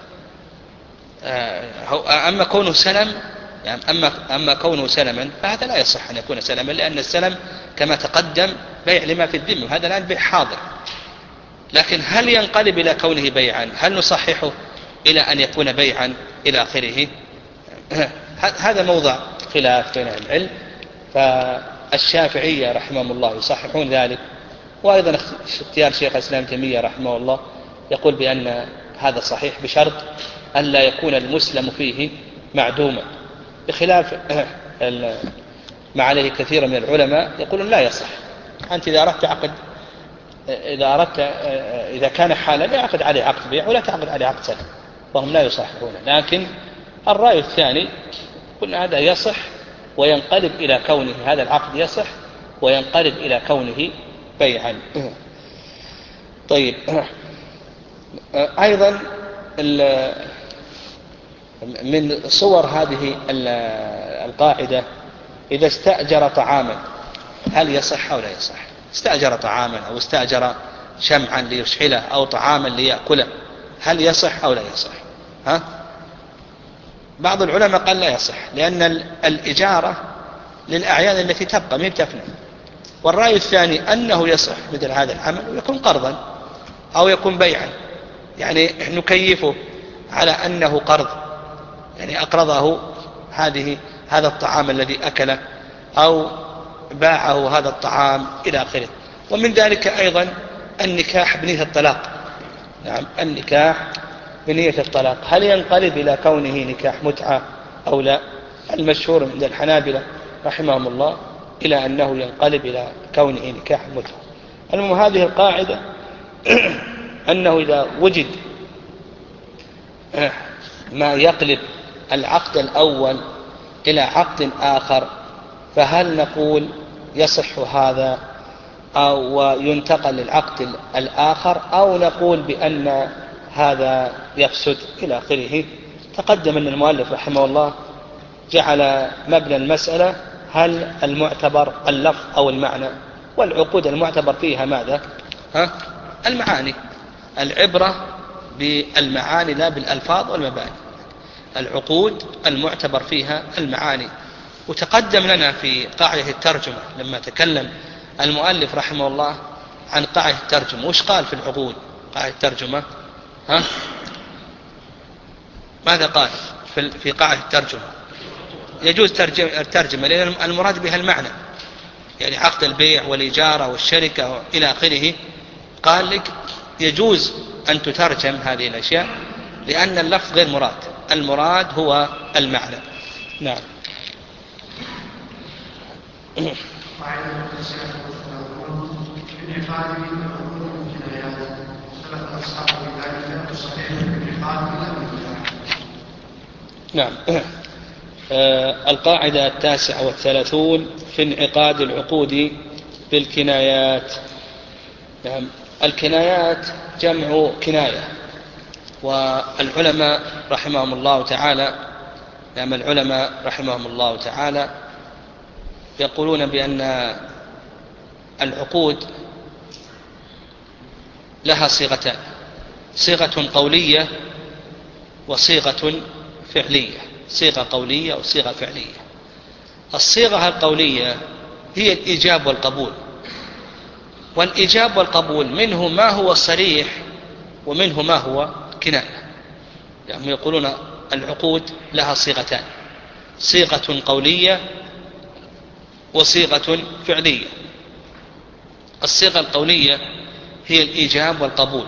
أما كونه سلم، يعني أما, أما كونه سلما فهذا لا يصح أن يكون سلما، لأن السلم كما تقدم بيع لما في الذمة، هذا الآن بيع حاضر. لكن هل ينقلب إلى كونه بيعا؟ هل نصححه إلى أن يكون بيعا إلى آخره؟ هذا موضع خلاف بين العلم. فالشافعية رحمه الله يصححون ذلك، وأيضا اختيار شيخ الإسلام تيمية رحمه الله يقول بأن هذا صحيح بشرط أن لا يكون المسلم فيه معدوما، بخلاف ما عليه كثير من العلماء يقولون لا يصح. أنت إذا أردت عقد، إذا أردت إذا كان حالا يعقد عليه عقد بيع ولا تعقد عليه عقد سلم، وهم لا يصححون. لكن الرأي الثاني قلنا هذا يصح وينقلب إلى كونه، هذا العقد يصح وينقلب إلى كونه بيعا. طيب أيضا من صور هذه القاعدة إذا استأجر طعاما هل يصح أو لا يصح؟ استأجر طعاما أو استأجر شمعا ليشعله أو طعاما ليأكله، هل يصح أو لا يصح؟ ها؟ بعض العلماء قال لا يصح، لأن الإجارة للأعيان التي تبقى ما تفنى. والرأي الثاني أنه يصح مثل هذا العمل ويكون قرضا أو يكون بيعا، يعني نكيفه على أنه قرض، يعني أقرضه هذه هذا الطعام الذي أكله أو باعه هذا الطعام إلى آخره. ومن ذلك أيضا النكاح بنية الطلاق. نعم النكاح بنية الطلاق هل ينقلب إلى كونه نكاح متعة أو لا؟ المشهور عند الحنابلة رحمهم الله إلى أنه ينقلب إلى كونه نكاح متعة. المهم هذه القاعدة أنه إذا وجد ما يقلب العقد الأول إلى عقد آخر، فهل نقول يصح هذا أو ينتقل للعقد الآخر، أو نقول بأن هذا يفسد إلى آخره؟ تقدم أن المؤلف رحمه الله جعل مبنى المسألة هل المعتبر اللفظ أو المعنى، والعقود المعتبر فيها ماذا؟ ها؟ المعاني. العبرة بالمعاني لا بالألفاظ والمباني. العقود المعتبر فيها المعاني. وتقدم لنا في قاعدة الترجمة لما تكلم المؤلف رحمه الله عن قاعدة الترجمة، وش قال في العقود قاعدة الترجمة؟ ها؟ ماذا قال في قاعدة الترجمة؟ يجوز ترجمة لأن المراد بها المعنى، يعني عقد البيع والإجارة والشركة إلى آخره. قال لك يجوز أن تترجم هذه الأشياء لأن اللفظ غير مراد، المراد هو المعنى. نعم. نعم. آه القاعدة التاسعة والثلاثون في انعقاد العقود بالكنايات. نعم. الكنايات جمع كناية، والعلماء رحمهم الله تعالى نعم العلماء رحمهم الله تعالى يقولون بأن العقود لها صيغتان، صيغة قولية وصيغة فعلية. صيغة قولية وصيغة فعلية. الصيغة القولية هي الإيجاب والقبول، والإيجاب والقبول منه ما هو صريح ومنه ما هو كناية. يعني يقولون العقود لها صيغتان، صيغة قولية وصيغة فعلية. الصيغة القولية هي الإيجاب والقبول،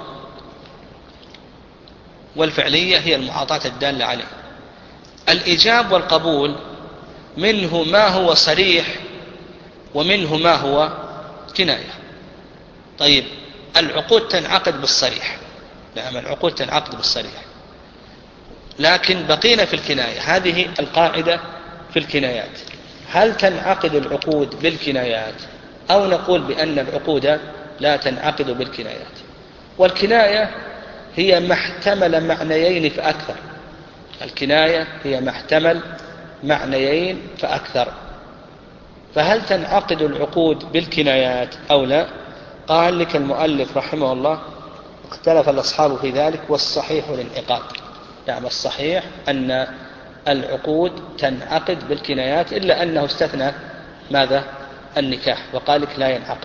والفعلية هي المعاطاة الدالة عليه. الإيجاب والقبول منه ما هو صريح ومنه ما هو كناية. طيب العقود تنعقد بالصريح، نعم العقود تنعقد بالصريح، لكن بقينا في الكناية. هذه القاعدة في الكنايات، هل تنعقد العقود بالكنايات أو نقول بأن العقود لا تنعقد بالكنايات؟ والكناية هي ما احتمل معنيين فأكثر. الكناية هي ما احتمل معنيين فأكثر. فهل تنعقد العقود بالكنايات أو لا؟ قال لك المؤلف رحمه الله اختلف الأصحاب في ذلك، والصحيح الانعقاد. يعني الصحيح أن العقود تنعقد بالكنايات، إلا أنه استثنى ماذا؟ النكاح، وقال لك لا ينعقد.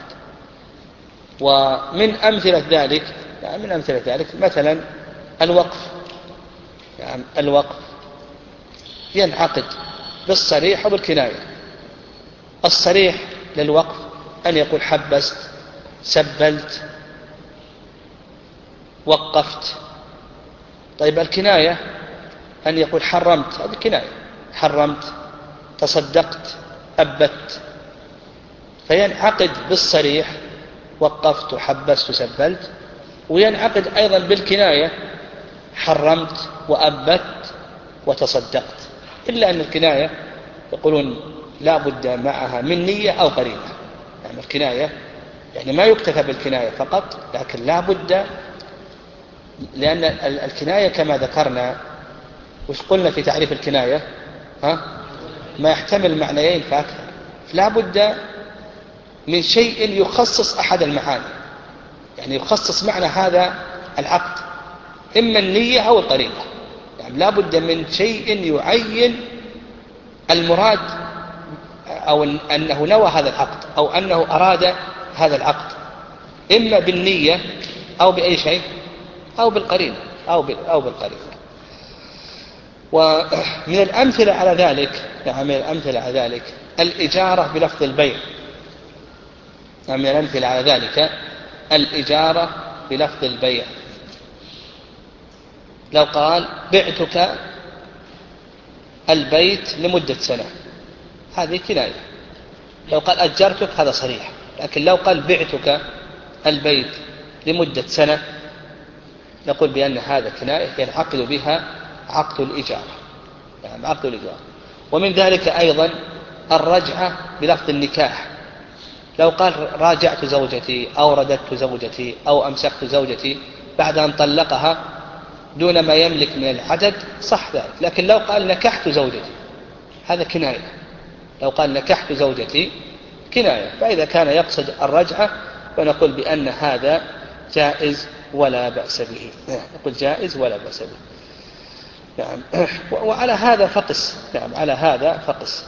ومن أمثلة ذلك يعني من أمثلة ذلك مثلا الوقف. يعني الوقف ينعقد بالصريح وبالكناية. الصريح للوقف أن يقول حبست، سبلت، وقفت. طيب الكناية أن يقول حرمت، هذه كناية، حرمت، تصدقت، أبت. فينعقد بالصريح وقفت وحبست وسبلت، وينعقد أيضا بالكناية حرمت وأبت وتصدقت. إلا أن الكناية يقولون لا بد معها من نية أو قرينة. يعني الكناية يعني ما يكتفى بالكناية فقط، لكن لا بد، لأن الكناية كما ذكرنا وش قلنا في تعريف الكناية؟ ها؟ ما يحتمل معنيين فأكثر. لا بد من شيء يخصص أحد المعاني، يعني يخصص معنى هذا العقد، إما النية أو القرينة. يعني لا بد من شيء يعين المراد، أو أنه نوى هذا العقد أو أنه أراد هذا العقد، إما بالنية أو بأي شيء أو بالقرينة أو أو بالقرينة. ومن الأمثلة على ذلك يعني من الأمثلة على ذلك الإجارة بلفظ البيع. يعني من الأمثلة على ذلك الإجارة بلفظ البيع. لو قال بعتك البيت لمدة سنة، هذه كناية. لو قال أجرتك هذا صريح. لكن لو قال بعتك البيت لمدة سنة نقول بأن هذا كناية ينعقد بها عقد الإجارة، يعني عقد الإجارة. ومن ذلك أيضا الرجعة بلفظ النكاح، لو قال راجعت زوجتي أو رددت زوجتي أو أمسكت زوجتي بعد أن طلقها دون ما يملك من العدد صح ذلك، لكن لو قال نكحت زوجتي هذا كناية، لو قال نكحت زوجتي كناية. فإذا كان يقصد الرجعة فنقول بأن هذا جائز ولا بأس به، نقول جائز ولا بأس به. نعم. وعلى هذا فقس، نعم على هذا فقس.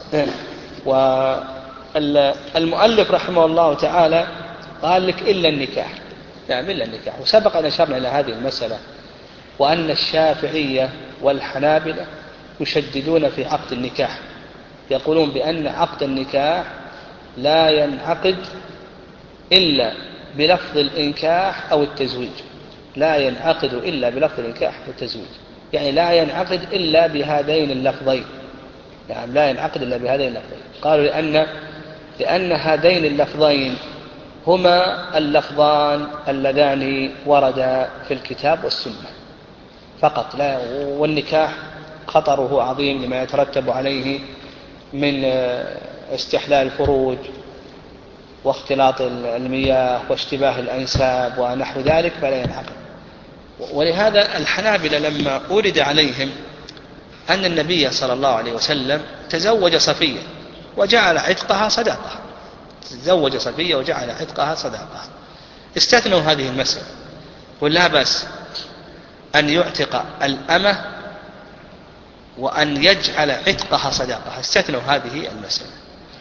والمؤلف رحمه الله تعالى قال لك إلا النكاح، نعم إلا النكاح. وسبق أن أشرنا إلى هذه المسألة، وأن الشافعية والحنابلة يشددون في عقد النكاح، يقولون بأن عقد النكاح لا ينعقد إلا بلفظ الإنكاح أو التزويج، لا ينعقد إلا بلفظ الإنكاح والتزويج، يعني لا ينعقد إلا بهذين اللفظين، يعني لا ينعقد إلا بهذين اللفظين. قالوا لأن, لأن هذين اللفظين هما اللفظان اللذان وردا في الكتاب والسنة فقط، لا والنكاح خطره عظيم لما يترتب عليه من استحلال الفروج واختلاط المياه واشتباه الأنساب ونحو ذلك فلا ينعقد. ولهذا الحنابلة لما أورد عليهم أن النبي صلى الله عليه وسلم تزوج صفية وجعل عتقها صداقة، تزوج صفية وجعل عتقها صداقة، استثنوا هذه المسألة، ولا بأس أن يعتق الأمة وأن يجعل عتقها صداقة، استثنوا هذه المسألة.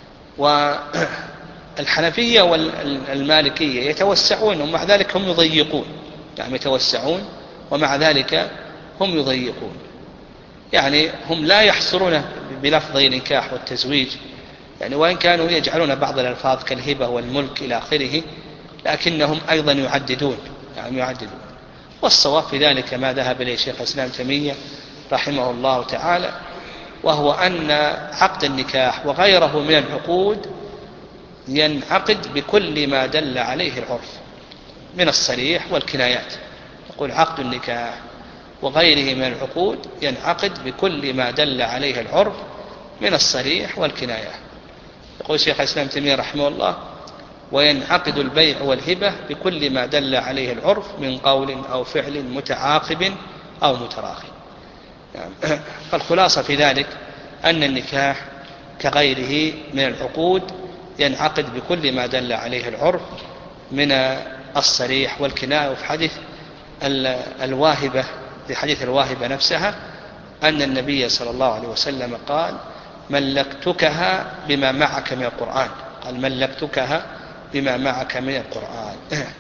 والحنفية والمالكية يتوسعون ومع ذلك هم يضيقون، يعني يتوسعون ومع ذلك هم يضيقون، يعني هم لا يحصرون بلفظي النكاح والتزويج، يعني وإن كانوا يجعلون بعض الألفاظ كالهبة والملك إلى آخره، لكنهم أيضا يعددون، يعني يعددون. والصواب في ذلك ما ذهب إليه شيخ الإسلام تيمية رحمه الله تعالى، وهو أن عقد النكاح وغيره من العقود ينعقد بكل ما دل عليه العرف من الصريح والكنايات. يقول عقد النكاح وغيره من العقود ينعقد بكل ما دل عليه العرف من الصريح والكنايات. يقول شيخ الإسلام تيمية رحمه الله: وينعقد البيع والهبة بكل ما دل عليه العرف من قول أو فعل متعاقب أو متراخي. يعني فالخلاصة في ذلك أن النكاح كغيره من العقود ينعقد بكل ما دل عليه العرف من الصريح والكناية. وفي حديث الواهبة، في حديث الواهبة نفسها، أن النبي صلى الله عليه وسلم قال: ملكتكها بما معك من القرآن، قال ملكتكها بما معك من القرآن.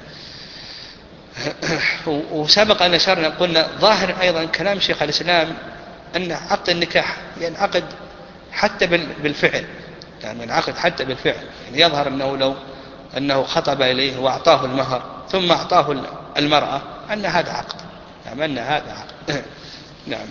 وسبق أن أشرنا قلنا ظاهر أيضا كلام شيخ الإسلام أن عقد النكاح ينعقد حتى بالفعل، يعني ينعقد حتى بالفعل، يعني يظهر أنه لو أنه خطب إليه وأعطاه المهر ثم أعطاه المرأة أن هذا عقد، يعني أن هذا عقد. نعم.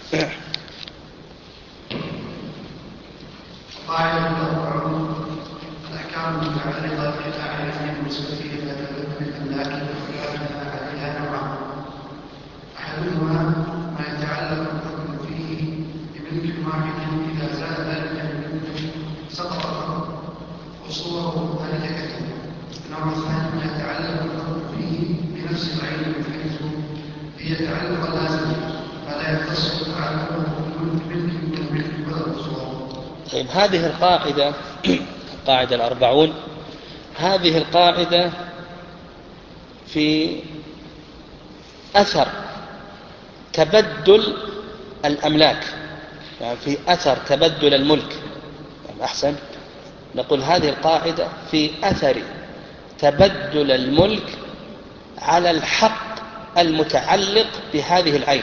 قاعدة الأربعون: الأحكام المتعلقة بتعريف بالنسبة إلى الأملاك واختلافها عليها نوعان: أحدهما ما يتعلق بالحكم فيه بملك واحد إذا زاد ذلك الملك سقط الحكم وصوره ذلك كثير. النوع الثاني ما يتعلق بالحكم فيه بنفس العين بحيث هي تعلق لازم فلا يختص تعلقه بملك من الملك ولا بصوره. طيب، هذه القاعدة قاعدة الأربعون، هذه القاعدة في أثر تبدل الأملاك، يعني في أثر تبدل الملك، يعني أحسن نقول هذه القاعدة في أثر تبدل الملك على الحق المتعلق بهذه العين.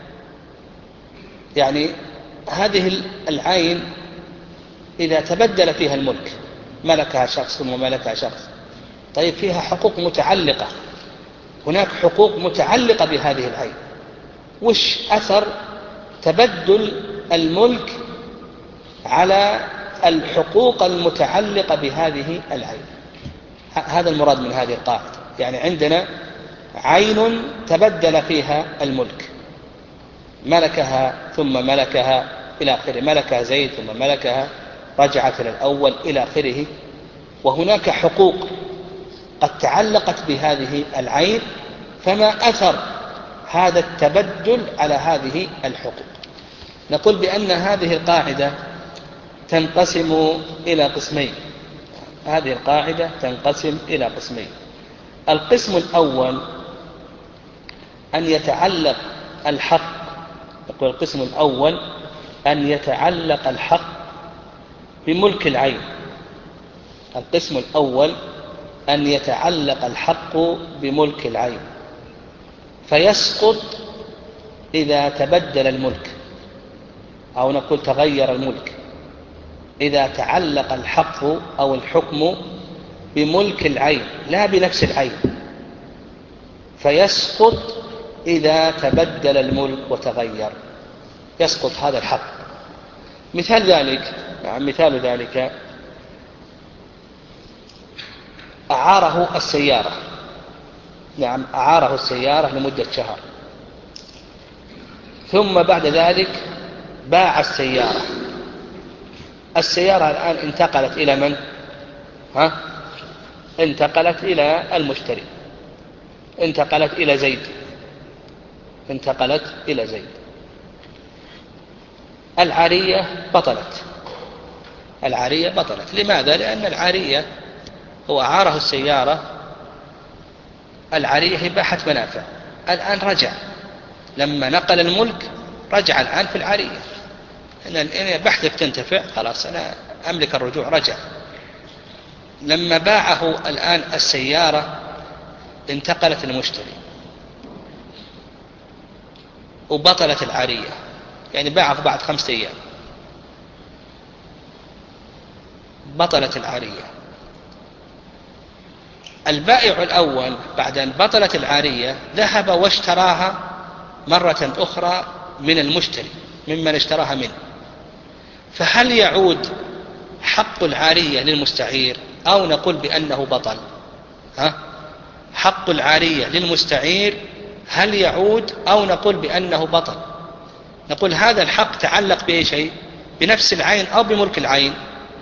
يعني هذه العين إذا تبدل فيها الملك، ملكها شخص وملكها شخص، طيب فيها حقوق متعلقة، هناك حقوق متعلقة بهذه العين. وش أثر تبدل الملك على الحقوق المتعلقة بهذه العين؟ هذا المراد من هذه القاعدة. يعني عندنا عين تبدل فيها الملك، ملكها ثم ملكها إلى آخره، ملكها زيد ثم ملكها، رجعت إلى الأول إلى آخره. وهناك حقوق قد تعلقت بهذه العين، فما أثر هذا التبدل على هذه الحقوق؟ نقول بأن هذه القاعدة تنقسم إلى قسمين. هذه القاعدة تنقسم إلى قسمين. القسم الأول أن يتعلق الحق، نقول القسم الأول أن يتعلق الحق بملك العين. القسم الأول أن يتعلق الحق بملك العين، فيسقط إذا تبدل الملك، أو نقول تغير الملك، إذا تعلق الحق أو الحكم بملك العين لا بنفس العين، فيسقط إذا تبدل الملك وتغير، يسقط هذا الحق. مثال ذلك يعني مثال ذلك أعاره السيارة، نعم أعاره السيارة لمدة شهر، ثم بعد ذلك باع السيارة. السيارة الآن انتقلت إلى من؟ ها؟ انتقلت إلى المشتري، انتقلت إلى زيد، انتقلت إلى زيد. العارية بطلت، العارية بطلت. لماذا؟ لأن العارية هو أعاره السيارة، العارية إباحة منافع، الآن رجع لما نقل الملك، رجع الآن في العارية، إن بحثك تنتفع خلاص أنا أملك الرجوع، رجع. لما باعه الآن السيارة انتقلت المشتري وبطلت العارية، يعني باعه بعد خمسة أيام بطلت العارية. البائع الأول بعد أن بطلت العارية ذهب واشتراها مرة أخرى من المشتري ممن اشتراها منه، فهل يعود حق العارية للمستعير أو نقول بأنه بطل؟ ها؟ حق العارية للمستعير هل يعود أو نقول بأنه بطل؟ نقول هذا الحق تعلق بأي شيء؟ بنفس العين أو بملك العين؟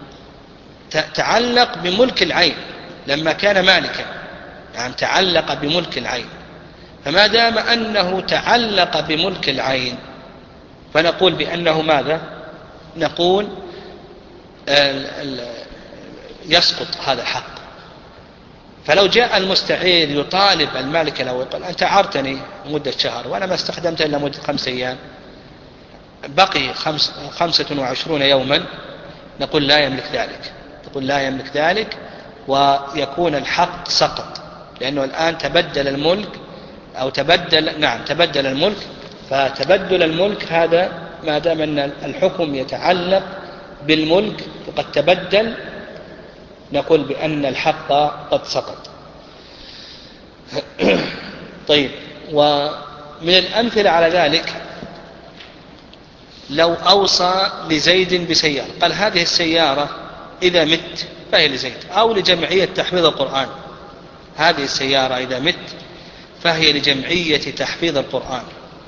تعلق بملك العين لما كان مالكا، يعني تعلق بملك العين. فما دام أنه تعلق بملك العين فنقول بأنه ماذا؟ نقول يسقط هذا الحق. فلو جاء المستعير يطالب المالك له ويقول أنت عرتني مدة شهر وأنا ما استخدمت إلا مدة خمسة أيام، بقي خمس خمسة وعشرون يوما، نقول لا يملك ذلك، تقول لا يملك ذلك، ويكون الحق سقط، لأنه الآن تبدل الملك أو تبدل نعم تبدل الملك. فتبدل الملك هذا ما دام أن الحكم يتعلق بالملك وقد تبدل، نقول بأن الحق قد سقط. طيب، ومن الأمثلة على ذلك لو أوصى لزيد بسيارة، قال هذه السيارة إذا مت فهي لزيد، أو لجمعية تحفيظ القرآن، هذه السيارة إذا مت فهي لجمعية تحفيظ القرآن.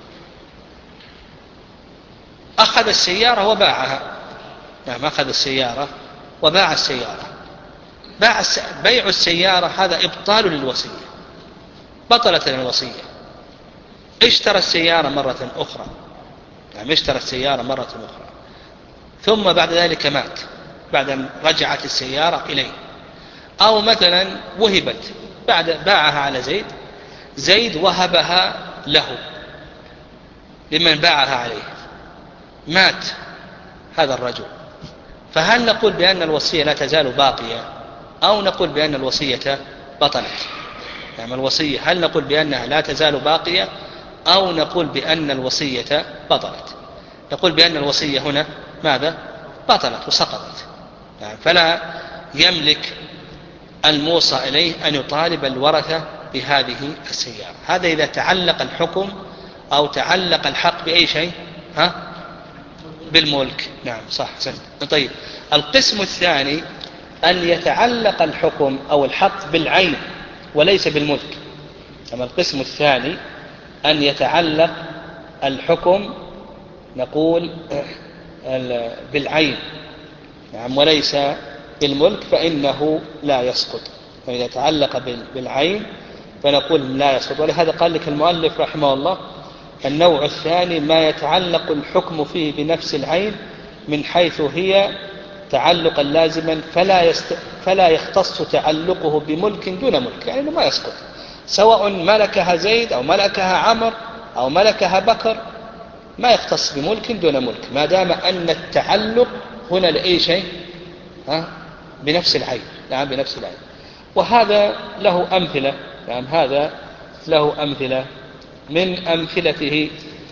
أخذ السيارة وباعها، نعم أخذ السيارة وباع السيارة. باع الس... بيع السيارة هذا إبطال للوصية، بطلت الوصية. اشترى السيارة مرة أخرى، نعم اشترى السيارة مرة أخرى، ثم بعد ذلك مات بعد أن رجعت السيارة إليه. أو مثلا وهبت، بعد باعها على زيد، زيد وهبها له لمن باعها عليه، مات هذا الرجل، فهل نقول بأن الوصية لا تزال باقية أو نقول بأن الوصية بطلت؟ يعني الوصية هل نقول بأنها لا تزال باقية أو نقول بأن الوصية بطلت؟ نقول بأن الوصية هنا ماذا؟ بطلت وسقطت، يعني فلا يملك الموصى إليه أن يطالب الورثة بهذه السيارة. هذا إذا تعلق الحكم أو تعلق الحق بأي شيء، ها؟ بالملك. نعم صح سنة. طيب، القسم الثاني أن يتعلق الحكم أو الحق بالعين وليس بالملك. أما القسم الثاني أن يتعلق الحكم نقول بالعين نعم وليس بالملك فإنه لا يسقط. فإذا تعلق بالعين فنقول لا يسقط. ولهذا قال لك المؤلف رحمه الله النوع الثاني ما يتعلق الحكم فيه بنفس العين من حيث هي تعلقا لازما فلا, يست... فلا يختص تعلقه بملك دون ملك، يعني ما يسقط سواء ملكها زيد أو ملكها عمر أو ملكها بكر، ما يختص بملك دون ملك ما دام أن التعلق هنا لأي شيء ها بنفس العين. نعم بنفس العين. وهذا له أمثلة. نعم هذا له أمثلة من أمثلته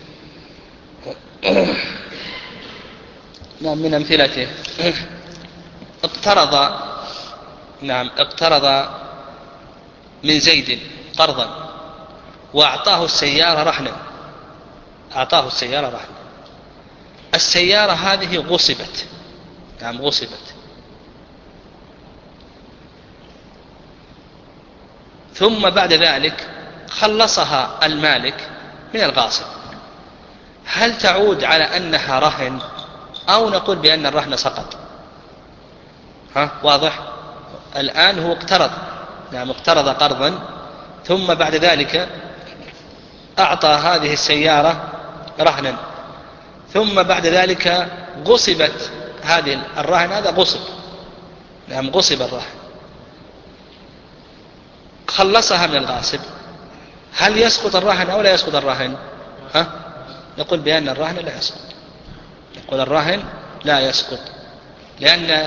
نعم من أمثلته اقترض نعم اقترض من زيد قرضا وأعطاه السيارة رهنا أعطاه السيارة رهنا. السيارة هذه غصبت نعم غصبت ثم بعد ذلك خلصها المالك من الغاصب. هل تعود على أنها رهن أو نقول بأن الرهن سقط؟ ها واضح؟ الآن هو اقترض نعم اقترض قرضا ثم بعد ذلك أعطى هذه السيارة رهنا ثم بعد ذلك غصبت هذه الرهن. هذا غصب نعم غصب الرهن خلصها من الغاصب. هل يسقط الرهن أو لا يسقط الرهن؟ ها؟ نقول بأن الرهن لا يسقط. نقول الرهن لا يسقط لأن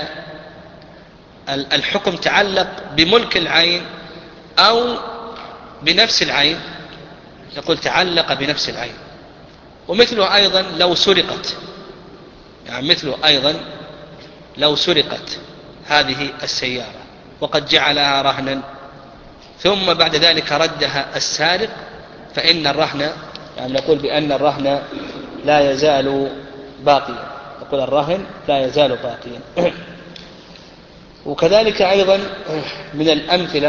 الحكم تعلق بملك العين أو بنفس العين. نقول تعلق بنفس العين. ومثله أيضا لو سرقت يعني مثله أيضا لو سرقت هذه السيارة وقد جعلها رهنا ثم بعد ذلك ردها السارق فإن الرهن يعني نقول بأن الرهن لا يزال باقيا. نقول الرهن لا يزال باقيا. وكذلك أيضا من الأمثلة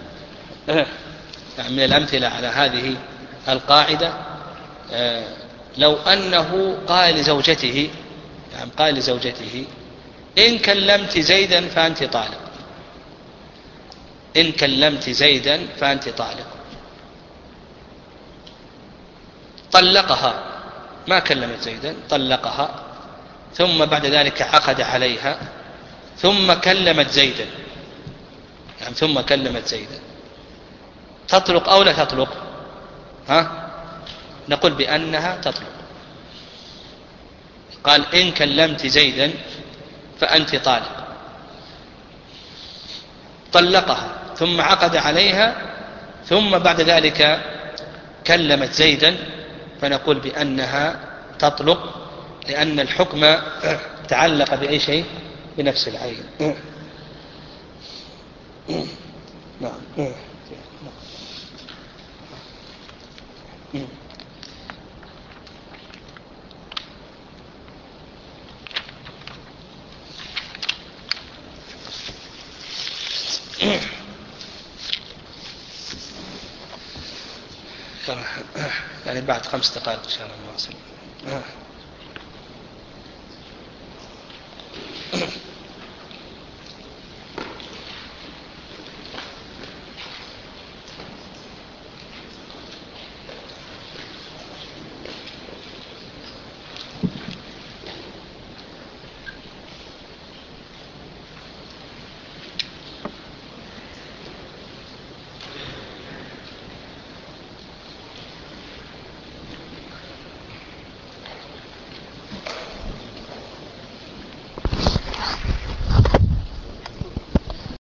يعني من الأمثلة على هذه القاعدة لو أنه قال لزوجته يعني قال لزوجته إن كلمت زيدا فأنت طالق إن كلمت زيدا فأنت طالق. طلقها ما كلمت زيدا طلقها ثم بعد ذلك عقد عليها ثم كلمت زيدا يعني ثم كلمت زيدا تطلق أو لا تطلق؟ ها؟ نقول بأنها تطلق. قال إن كلمت زيدا فأنت طالق طلقها ثم عقد عليها ثم بعد ذلك كلمت زيدا فنقول بأنها تطلق لأن الحكم تعلق بأي شيء بنفس العين. نعم. يعني بعد خمس دقائق إن شاء الله نواصل.